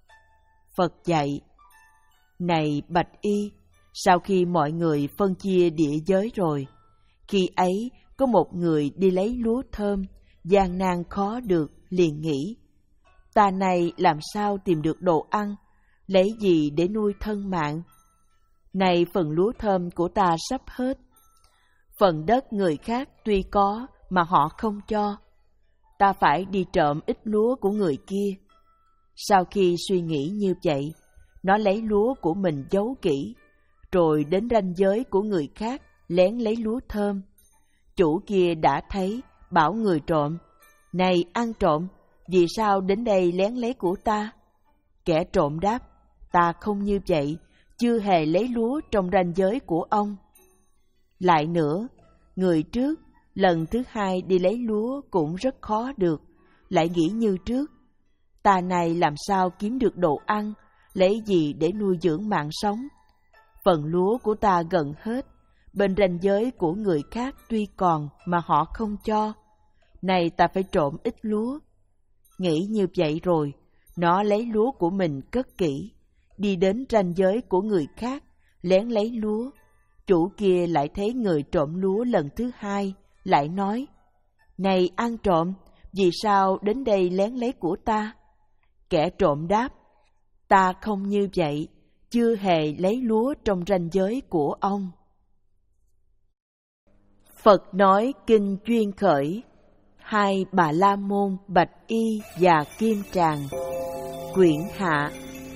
Phật dạy, này Bạch Y, sau khi mọi người phân chia địa giới rồi, khi ấy có một người đi lấy lúa thơm, gian nan khó được, liền nghĩ, ta này làm sao tìm được đồ ăn, lấy gì để nuôi thân mạng? Này phần lúa thơm của ta sắp hết, phần đất người khác tuy có mà họ không cho, ta phải đi trộm ít lúa của người kia. Sau khi suy nghĩ như vậy, nó lấy lúa của mình giấu kỹ, rồi đến ranh giới của người khác lén lấy lúa thơm. Chủ kia đã thấy, bảo người trộm, này ăn trộm, vì sao đến đây lén lấy của ta? Kẻ trộm đáp, ta không như vậy, chưa hề lấy lúa trong ranh giới của ông. Lại nữa, người trước, lần thứ hai đi lấy lúa cũng rất khó được, lại nghĩ như trước, ta này làm sao kiếm được đồ ăn, lấy gì để nuôi dưỡng mạng sống? Phần lúa của ta gần hết, bên ranh giới của người khác tuy còn mà họ không cho, này ta phải trộm ít lúa. Nghĩ như vậy rồi, nó lấy lúa của mình cất kỹ, đi đến ranh giới của người khác, lén lấy lúa. Chủ kia lại thấy người trộm lúa lần thứ hai, lại nói, này ăn trộm, vì sao đến đây lén lấy của ta? Kẻ trộm đáp, ta không như vậy, chưa hề lấy lúa trong ranh giới của ông. Phật nói kinh Duyên Khởi, hai Bà La Môn Bạch Y và Kim Tràng, quyển hạ.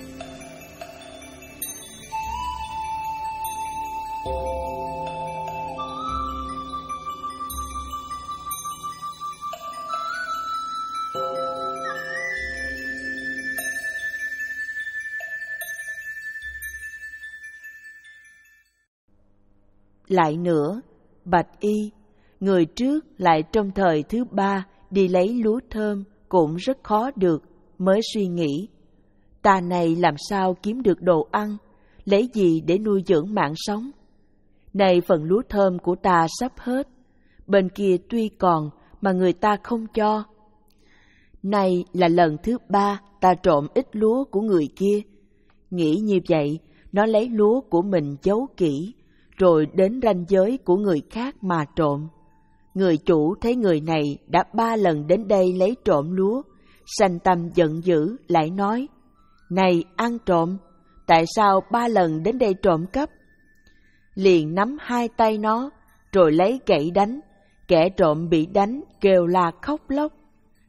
Lại nữa, Bạch Y, người trước lại trong thời thứ ba đi lấy lúa thơm cũng rất khó được, mới suy nghĩ, ta này làm sao kiếm được đồ ăn, lấy gì để nuôi dưỡng mạng sống? Này phần lúa thơm của ta sắp hết, bên kia tuy còn mà người ta không cho. Này là lần thứ ba ta trộm ít lúa của người kia. Nghĩ như vậy, nó lấy lúa của mình giấu kỹ, rồi đến ranh giới của người khác mà trộm. Người chủ thấy người này đã ba lần đến đây lấy trộm lúa, sanh tâm giận dữ, lại nói, này ăn trộm, tại sao ba lần đến đây trộm cắp? Liền nắm hai tay nó, rồi lấy gậy đánh. Kẻ trộm bị đánh kêu la khóc lóc,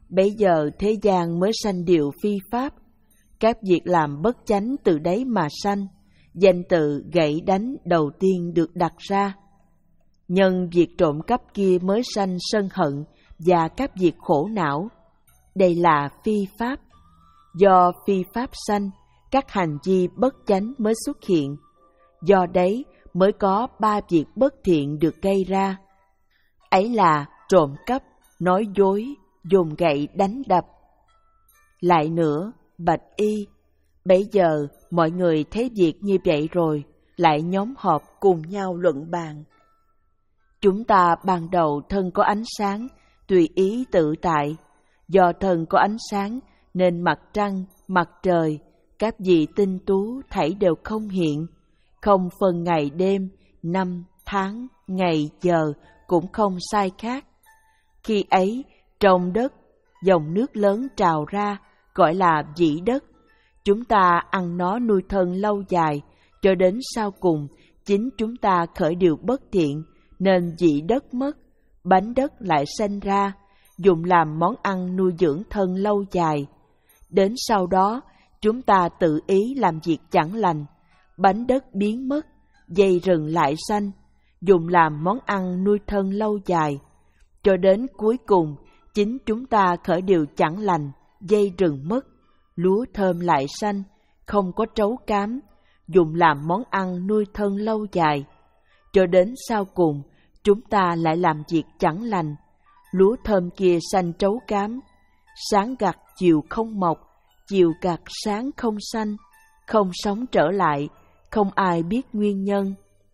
Bấy giờ thế gian mới sanh điều phi pháp, các việc làm bất chánh từ đấy mà sanh, danh từ gậy đánh đầu tiên được đặt ra. Nhân việc trộm cắp kia mới sanh sân hận và các việc khổ não. Đây là phi pháp. Do phi pháp sanh, các hành vi bất chánh mới xuất hiện. Do đấy mới có ba việc bất thiện được gây ra. Ấy là trộm cắp, nói dối, dùng gậy đánh đập. Lại nữa, bạch y, bấy giờ mọi người thấy việc như vậy rồi, lại nhóm họp cùng nhau luận bàn. Chúng ta ban đầu thân có ánh sáng, tùy ý tự tại. Do thân có ánh sáng nên mặt trăng, mặt trời, các vị tinh tú thảy đều không hiện, không phân ngày đêm, năm, tháng, ngày, giờ cũng không sai khác. Khi ấy, trong đất, dòng nước lớn trào ra, gọi là vĩ đất. Chúng ta ăn nó nuôi thân lâu dài, cho đến sau cùng, chính chúng ta khởi điều bất thiện, nên vĩ đất mất, bánh đất lại sanh ra, dùng làm món ăn nuôi dưỡng thân lâu dài. Đến sau đó, chúng ta tự ý làm việc chẳng lành, bánh đất biến mất, dây rừng lại sanh, dùng làm món ăn nuôi thân lâu dài. Cho đến cuối cùng, chính chúng ta khởi điều chẳng lành, dây rừng mất, lúa thơm lại sanh, không có trấu cám, dùng làm món ăn nuôi thân lâu dài. Cho đến sau cùng, chúng ta lại làm việc chẳng lành, lúa thơm kia sanh trấu cám, sáng gặt chiều không mọc, chiều gặt sáng không sanh, không sống trở lại, không ai biết nguyên nhân.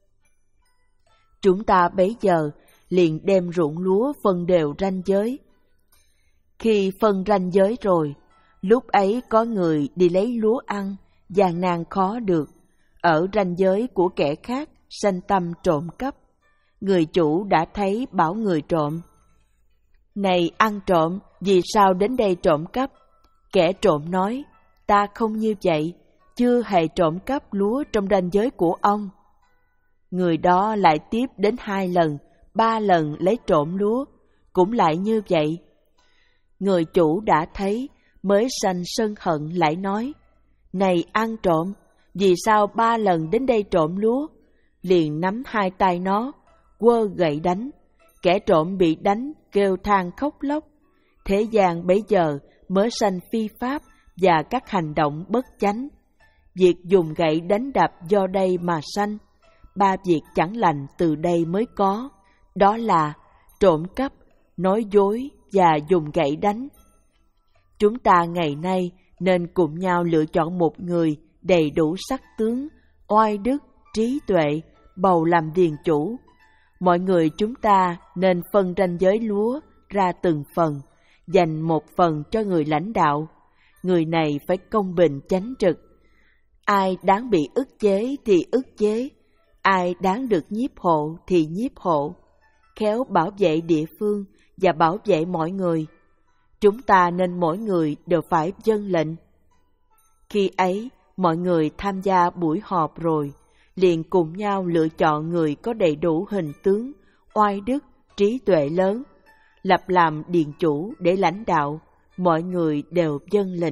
Chúng ta bấy giờ liền đem ruộng lúa phân đều ranh giới. Khi phân ranh giới rồi, lúc ấy có người đi lấy lúa ăn, gian nan khó được, ở ranh giới của kẻ khác sanh tâm trộm cắp. Người chủ đã thấy bảo người trộm: "Này ăn trộm, vì sao đến đây trộm cắp?" Kẻ trộm nói: "Ta không như vậy, chưa hề trộm cắp lúa trong ranh giới của ông." Người đó lại tiếp đến hai lần, ba lần lấy trộm lúa, cũng lại như vậy. Người chủ đã thấy, mới sanh sân hận lại nói: "Này ăn trộm, vì sao ba lần đến đây trộm lúa?" Liền nắm hai tay nó, quơ gậy đánh. Kẻ trộm bị đánh, kêu than khóc lóc. Thế gian bấy giờ mới sanh phi pháp và các hành động bất chánh. Việc dùng gậy đánh đập do đây mà sanh. Ba việc chẳng lành từ đây mới có. Đó là trộm cắp, nói dối và dùng gậy đánh. Chúng ta ngày nay nên cùng nhau lựa chọn một người đầy đủ sắc tướng, oai đức, trí tuệ, bầu làm điền chủ. Mọi người chúng ta nên phân ranh giới lúa ra từng phần, dành một phần cho người lãnh đạo. Người này phải công bình chánh trực. Ai đáng bị ức chế thì ức chế, ai đáng được nhiếp hộ thì nhiếp hộ, khéo bảo vệ địa phương và bảo vệ mọi người. Chúng ta nên mỗi người đều phải vâng lệnh. Khi ấy, mọi người tham gia buổi họp rồi, liền cùng nhau lựa chọn người có đầy đủ hình tướng, oai đức, trí tuệ lớn, lập làm điền chủ để lãnh đạo. Mọi người đều vâng lệnh.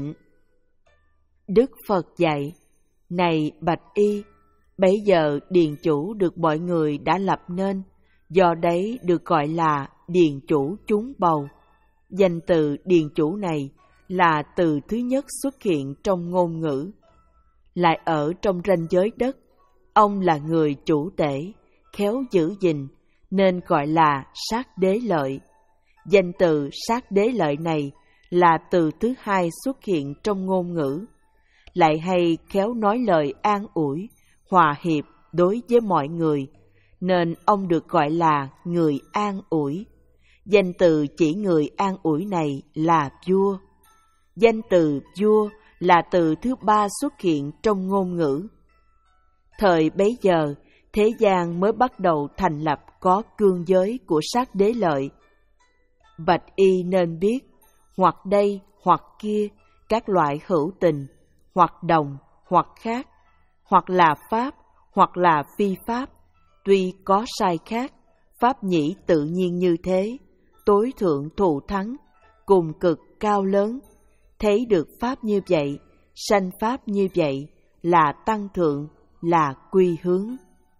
Đức Phật dạy: "Này bạch y, bấy giờ điền chủ được mọi người đã lập nên, do đấy được gọi là điền chủ chúng bầu." Danh từ điền chủ này là từ thứ nhất xuất hiện trong ngôn ngữ. Lại ở trong ranh giới đất, ông là người chủ tể, khéo giữ gìn, nên gọi là sát đế lợi. Danh từ sát đế lợi này là từ thứ hai xuất hiện trong ngôn ngữ. Lại hay khéo nói lời an ủi, hòa hiệp đối với mọi người, nên ông được gọi là người an ủi. Danh từ chỉ người an ủi này là vua. Danh từ vua là từ thứ ba xuất hiện trong ngôn ngữ. Thời bấy giờ, thế gian mới bắt đầu thành lập có cương giới của sát đế lợi. Bạch y nên biết, hoặc đây hoặc kia, các loại hữu tình, hoặc đồng, hoặc khác, hoặc là pháp, hoặc là phi pháp, tuy có sai khác, pháp nhĩ tự nhiên như thế, tối thượng thù thắng, cùng cực cao lớn. Thấy được pháp như vậy, sanh pháp như vậy, là tăng thượng, là quy hướng.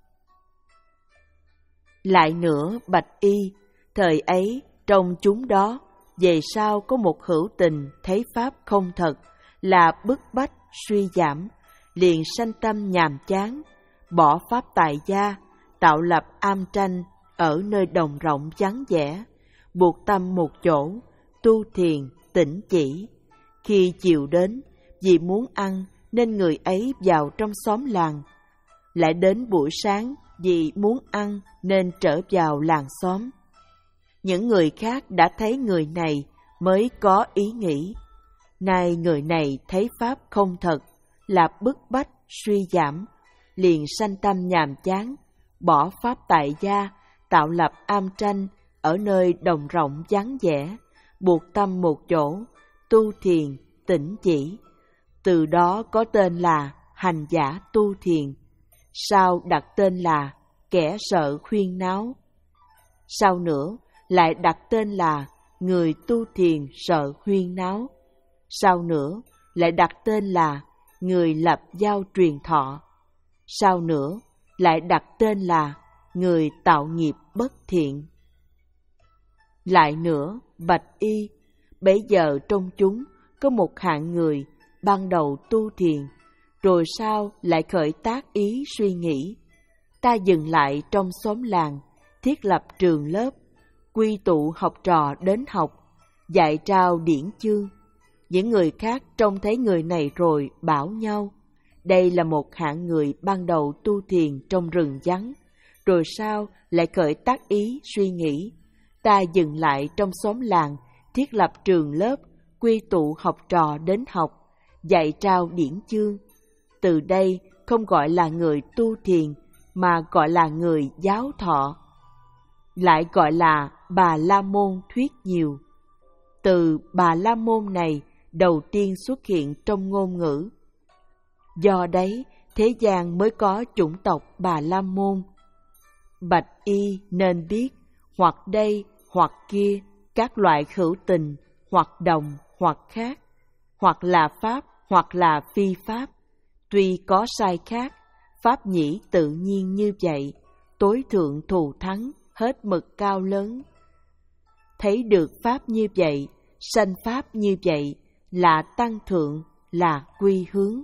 Lại nữa bạch y, thời ấy trong chúng đó, về sau có một hữu tình thấy pháp không thật, là bức bách, suy giảm, liền sanh tâm nhàm chán, bỏ pháp tại gia, tạo lập am tranh ở nơi đồng rộng vắng vẻ, buộc tâm một chỗ, tu thiền, tĩnh chỉ. Khi chiều đến, vì muốn ăn nên người ấy vào trong xóm làng. Lại đến buổi sáng, vì muốn ăn nên trở vào làng xóm. Những người khác đã thấy người này mới có ý nghĩ. Nay người này thấy pháp không thật, là bức bách, suy giảm, liền sanh tâm nhàm chán, bỏ pháp tại gia, tạo lập am tranh ở nơi đồng rộng vắng vẻ, buộc tâm một chỗ, tu thiền, tĩnh chỉ. Từ đó có tên là hành giả tu thiền. Sau đặt tên là kẻ sợ khuyên náo. Sau nữa lại đặt tên là người tu thiền sợ khuyên náo. Sau nữa lại đặt tên là người lập giao truyền thọ. Sau nữa lại đặt tên là người tạo nghiệp bất thiện. Lại nữa bạch y, bấy giờ trong chúng có một hạng người ban đầu tu thiền, rồi sau lại khởi tác ý suy nghĩ. Ta dừng lại trong xóm làng, thiết lập trường lớp, quy tụ học trò đến học, dạy trao điển chương. Những người khác trông thấy người này rồi bảo nhau, đây là một hạng người ban đầu tu thiền trong rừng vắng, rồi sau lại khởi tác ý suy nghĩ. Ta dừng lại trong xóm làng, thiết lập trường lớp, quy tụ học trò đến học, dạy trao điển chương. Từ đây không gọi là người tu thiền, mà gọi là người giáo thọ. Lại gọi là Bà La Môn thuyết nhiều. Từ Bà La Môn này đầu tiên xuất hiện trong ngôn ngữ. Do đấy, thế gian mới có chủng tộc Bà La Môn. Bạch y nên biết, hoặc đây, hoặc kia, các loại hữu tình, hoặc đồng, hoặc khác, hoặc là pháp, hoặc là phi pháp. Tuy có sai khác, pháp nhĩ tự nhiên như vậy, tối thượng thù thắng, hết mực cao lớn. Thấy được pháp như vậy, sanh pháp như vậy, là tăng thượng, là quy hướng.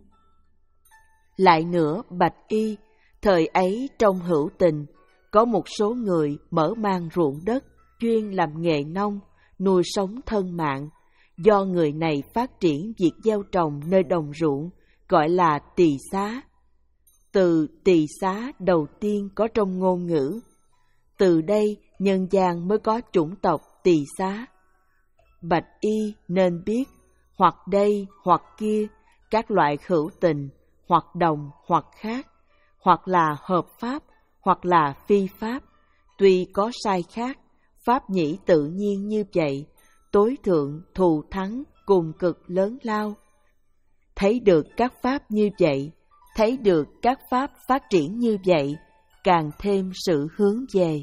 Lại nữa bạch y, thời ấy trong hữu tình, có một số người mở mang ruộng đất, chuyên làm nghề nông, nuôi sống thân mạng. Do người này phát triển việc gieo trồng nơi đồng ruộng, gọi là tỳ xá. Từ tỳ xá đầu tiên có trong ngôn ngữ. Từ đây nhân gian mới có chủng tộc tỳ xá. Bạch y nên biết, hoặc đây hoặc kia, các loại hữu tình, hoặc đồng hoặc khác, hoặc là hợp pháp, hoặc là phi pháp. Tuy có sai khác, pháp nhĩ tự nhiên như vậy, tối thượng thù thắng, cùng cực lớn lao. Thấy được các pháp như vậy, thấy được các pháp phát triển như vậy, càng thêm sự hướng về.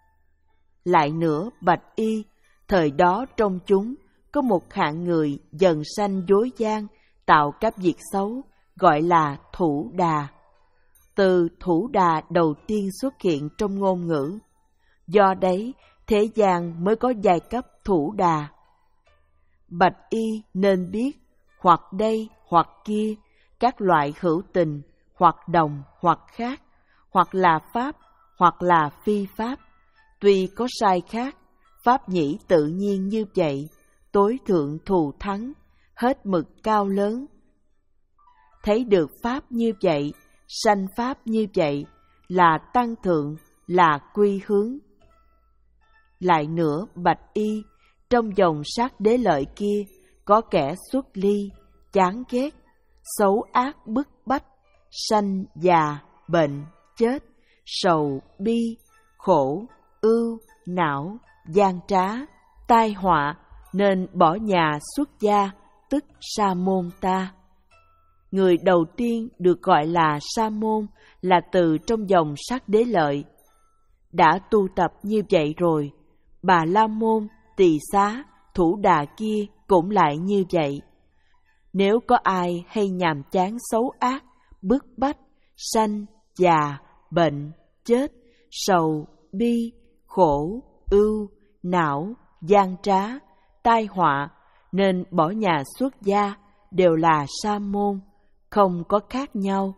Lại nữa bạch y, thời đó trong chúng có một hạng người dần sanh dối gian, tạo các việc xấu, gọi là thủ đà. Từ thủ đà đầu tiên xuất hiện trong ngôn ngữ. Do đấy, thế gian mới có giai cấp thủ đà. Bạch y nên biết, hoặc đây hoặc kia, các loại hữu tình, hoặc đồng hoặc khác, hoặc là pháp, hoặc là phi pháp. Tuy có sai khác, pháp nhĩ tự nhiên như vậy, tối thượng thù thắng, hết mực cao lớn. Thấy được pháp như vậy, sanh pháp như vậy, là tăng thượng, là quy hướng. Lại nữa bạch y, trong dòng sát đế lợi kia, có kẻ xuất ly, chán ghét, xấu ác bức bách, sanh già, bệnh, chết, sầu, bi, khổ, ưu, não, gian trá, tai họa, nên bỏ nhà xuất gia, tức sa môn ta. Người đầu tiên được gọi là sa môn là từ trong dòng sát đế lợi. Đã tu tập như vậy rồi, Bà La Môn, tỳ xá, Thủ Đà kia cũng lại như vậy. Nếu có ai hay nhàm chán xấu ác, bức bách, sanh, già, bệnh, chết, sầu, bi, khổ, ưu, não, gian trá, tai họa, nên bỏ nhà xuất gia, đều là sa môn, không có khác nhau.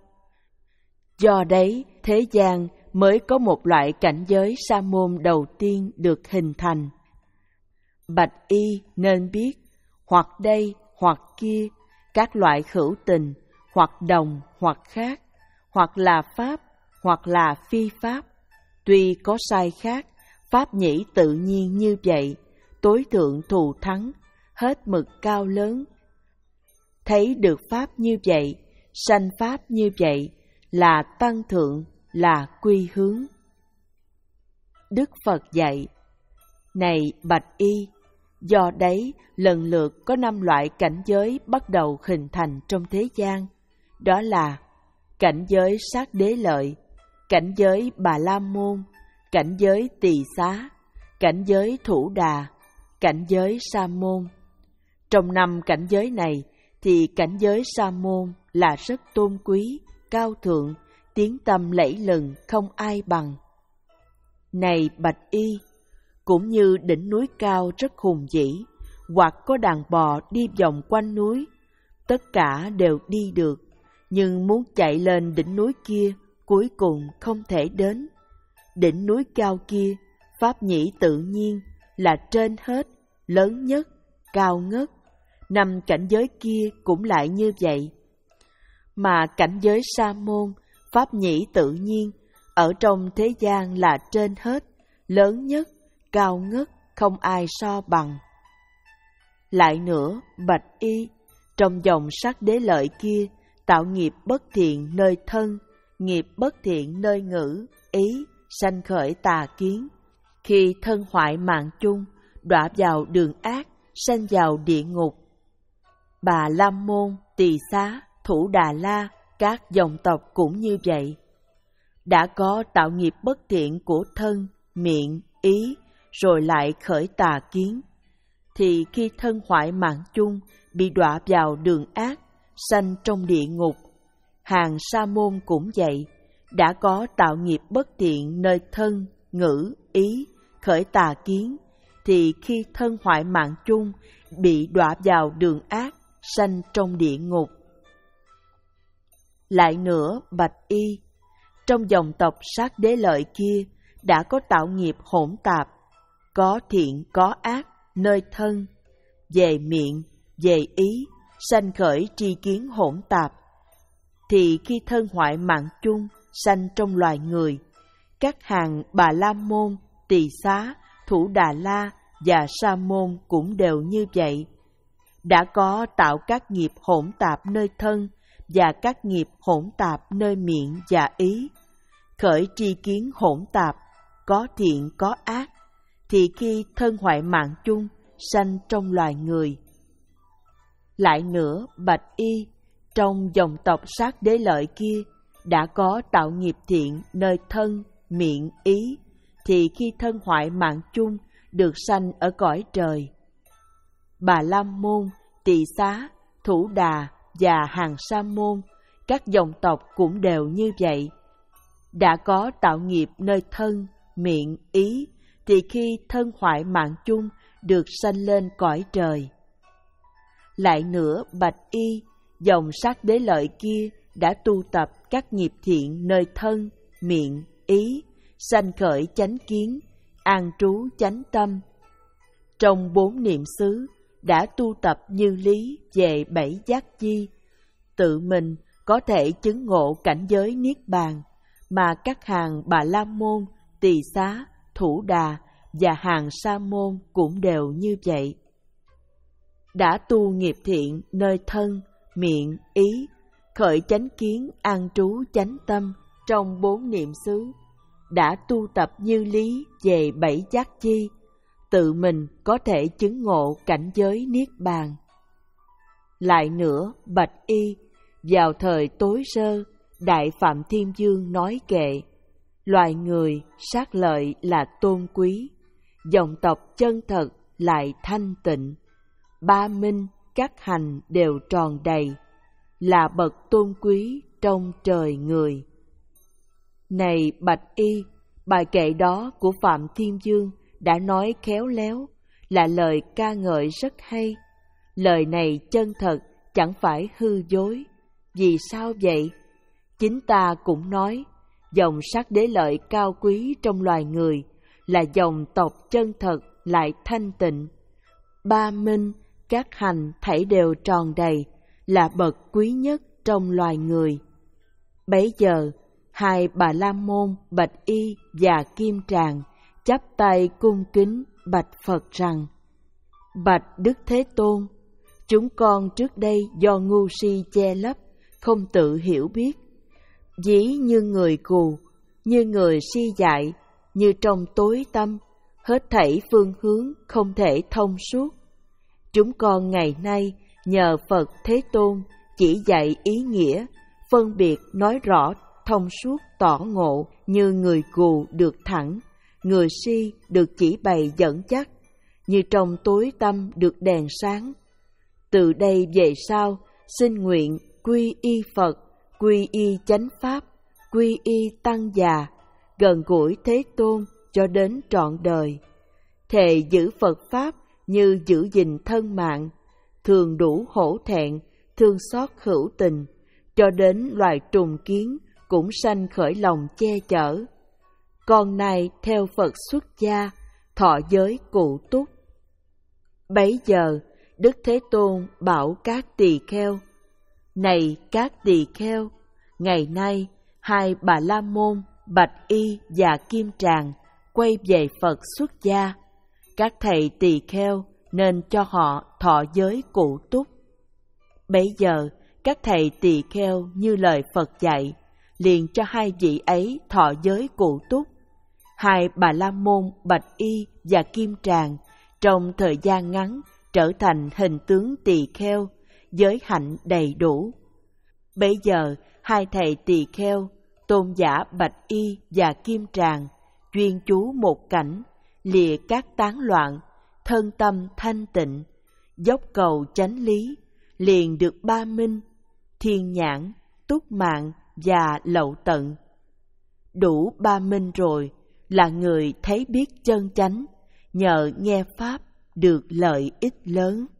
Do đấy, thế gian mới có một loại cảnh giới sa môn đầu tiên được hình thành. Bạch y nên biết, hoặc đây, hoặc kia, các loại hữu tình, hoặc đồng, hoặc khác, hoặc là pháp, hoặc là phi pháp. Tuy có sai khác, pháp nhĩ tự nhiên như vậy, tối thượng thù thắng, hết mực cao lớn. Thấy được pháp như vậy, sanh pháp như vậy, là tăng thượng, là quy hướng. Đức Phật dạy, này bạch y, do đấy lần lượt có năm loại cảnh giới bắt đầu hình thành trong thế gian. Đó là cảnh giới sát đế lợi, cảnh giới Bà La Môn, cảnh giới Tỳ Xá, cảnh giới Thủ Đà, cảnh giới Sa Môn. Trong năm cảnh giới này thì cảnh giới Sa Môn là rất tôn quý, cao thượng, tiếng tăm lẫy lừng không ai bằng. Này bạch y, cũng như đỉnh núi cao rất hùng vĩ, hoặc có đàn bò đi vòng quanh núi, tất cả đều đi được, nhưng muốn chạy lên đỉnh núi kia, cuối cùng không thể đến. Đỉnh núi cao kia, pháp nhĩ tự nhiên, là trên hết, lớn nhất, cao ngất. Năm cảnh giới kia cũng lại như vậy. Mà cảnh giới sa môn, pháp nhĩ tự nhiên, ở trong thế gian là trên hết, lớn nhất, cao ngất, không ai so bằng. Lại nữa, bạch y, trong dòng sắc đế lợi kia, tạo nghiệp bất thiện nơi thân, nghiệp bất thiện nơi ngữ, ý, sanh khởi tà kiến. Khi thân hoại mạng chung, đọa vào đường ác, sanh vào địa ngục. Bà La Môn, Tỳ Xá, Thủ Đà La, các dòng tộc cũng như vậy. Đã có tạo nghiệp bất thiện của thân, miệng, ý, rồi lại khởi tà kiến, thì khi thân hoại mạng chung, bị đọa vào đường ác, sanh trong địa ngục. Hàng sa môn cũng vậy, đã có tạo nghiệp bất thiện nơi thân, ngữ, ý, khởi tà kiến, thì khi thân hoại mạng chung, bị đọa vào đường ác, sanh trong địa ngục. Lại nữa, bạch y, trong dòng tộc sát đế lợi kia, đã có tạo nghiệp hỗn tạp, có thiện có ác, nơi thân, về miệng, về ý, sanh khởi tri kiến hỗn tạp, thì khi thân hoại mạng chung, sanh trong loài người. Các hàng Bà La Môn, Tỳ Xá, Thủ Đà La và Sa Môn cũng đều như vậy. Đã có tạo các nghiệp hỗn tạp nơi thân và các nghiệp hỗn tạp nơi miệng và ý, khởi tri kiến hỗn tạp, có thiện có ác, thì khi thân hoại mạng chung, sanh trong loài người. Lại nữa, bạch y, trong dòng tộc sát đế lợi kia, đã có tạo nghiệp thiện nơi thân, miệng, ý, thì khi thân hoại mạng chung, được sanh ở cõi trời. Bà La Môn, Tỳ Xá, Thủ Đà và hàng Sa Môn, các dòng tộc cũng đều như vậy. Đã có tạo nghiệp nơi thân, miệng, ý, thì khi thân hoại mạng chung, được sanh lên cõi trời. Lại nữa, bạch y, dòng sát đế lợi kia đã tu tập các nghiệp thiện nơi thân, miệng, ý, sanh khởi chánh kiến, an trú chánh tâm. Trong bốn niệm xứ, đã tu tập như lý về bảy giác chi, tự mình có thể chứng ngộ cảnh giới niết bàn, mà các hàng Bà La Môn, Tỳ Xá, Thủ Đà và hàng Sa Môn cũng đều như vậy. Đã tu nghiệp thiện nơi thân, miệng, ý, khởi chánh kiến, an trú chánh tâm trong bốn niệm xứ, đã tu tập như lý về bảy giác chi, tự mình có thể chứng ngộ cảnh giới niết bàn. Lại nữa, bạch y, vào thời tối sơ, Đại Phạm Thiên Dương nói kệ, loài người sát lợi là tôn quý, dòng tộc chân thật lại thanh tịnh. Ba minh các hành đều tròn đầy, là bậc tôn quý trong trời người. Này Bạch Y, bài kệ đó của Phạm Thiên Dương đã nói khéo léo, là lời ca ngợi rất hay. Lời này chân thật, chẳng phải hư dối. Vì sao vậy? Chính ta cũng nói, dòng sắc đế lợi cao quý trong loài người là dòng tộc chân thật lại thanh tịnh. Ba minh, các hành thảy đều tròn đầy, là bậc quý nhất trong loài người. Bấy giờ, hai Bà La Môn, Bạch Y và Kim Tràng chắp tay cung kính bạch Phật rằng: Bạch Đức Thế Tôn, chúng con trước đây do ngu si che lấp, không tự hiểu biết, ví như người cù, như người si dại, như trong tối tâm, hết thảy phương hướng không thể thông suốt. Chúng con ngày nay nhờ Phật Thế Tôn chỉ dạy ý nghĩa, phân biệt nói rõ thông suốt tỏ ngộ, như người cù được thẳng, người si được chỉ bày dẫn dắt, như trong tối tâm được đèn sáng. Từ đây về sau, xin nguyện quy y Phật, quy y chánh Pháp, quy y Tăng già, gần gũi Thế Tôn cho đến trọn đời. Thề giữ Phật Pháp như giữ gìn thân mạng, thường đủ hổ thẹn, thương xót hữu tình, cho đến loài trùng kiến cũng sanh khởi lòng che chở. Con nay theo Phật xuất gia, thọ giới cụ túc. Bấy giờ, Đức Thế Tôn bảo các tỳ kheo: Này các tỳ kheo, ngày nay hai Bà La Môn, Bạch Y và Kim Tràng quay về Phật xuất gia. Các thầy tỳ kheo nên cho họ thọ giới cụ túc. Bấy giờ, các thầy tỳ kheo như lời Phật dạy, liền cho hai vị ấy thọ giới cụ túc. Hai Bà La Môn, Bạch Y và Kim Tràng trong thời gian ngắn trở thành hình tướng tỳ kheo, giới hạnh đầy đủ. Bấy giờ, hai thầy tỳ kheo, tôn giả Bạch Y và Kim Tràng, chuyên chú một cảnh, lìa các tán loạn, thân tâm thanh tịnh, dốc cầu chánh lý, liền được ba minh, thiên nhãn, túc mạng và lậu tận. Đủ ba minh rồi, là người thấy biết chân chánh, nhờ nghe Pháp được lợi ích lớn.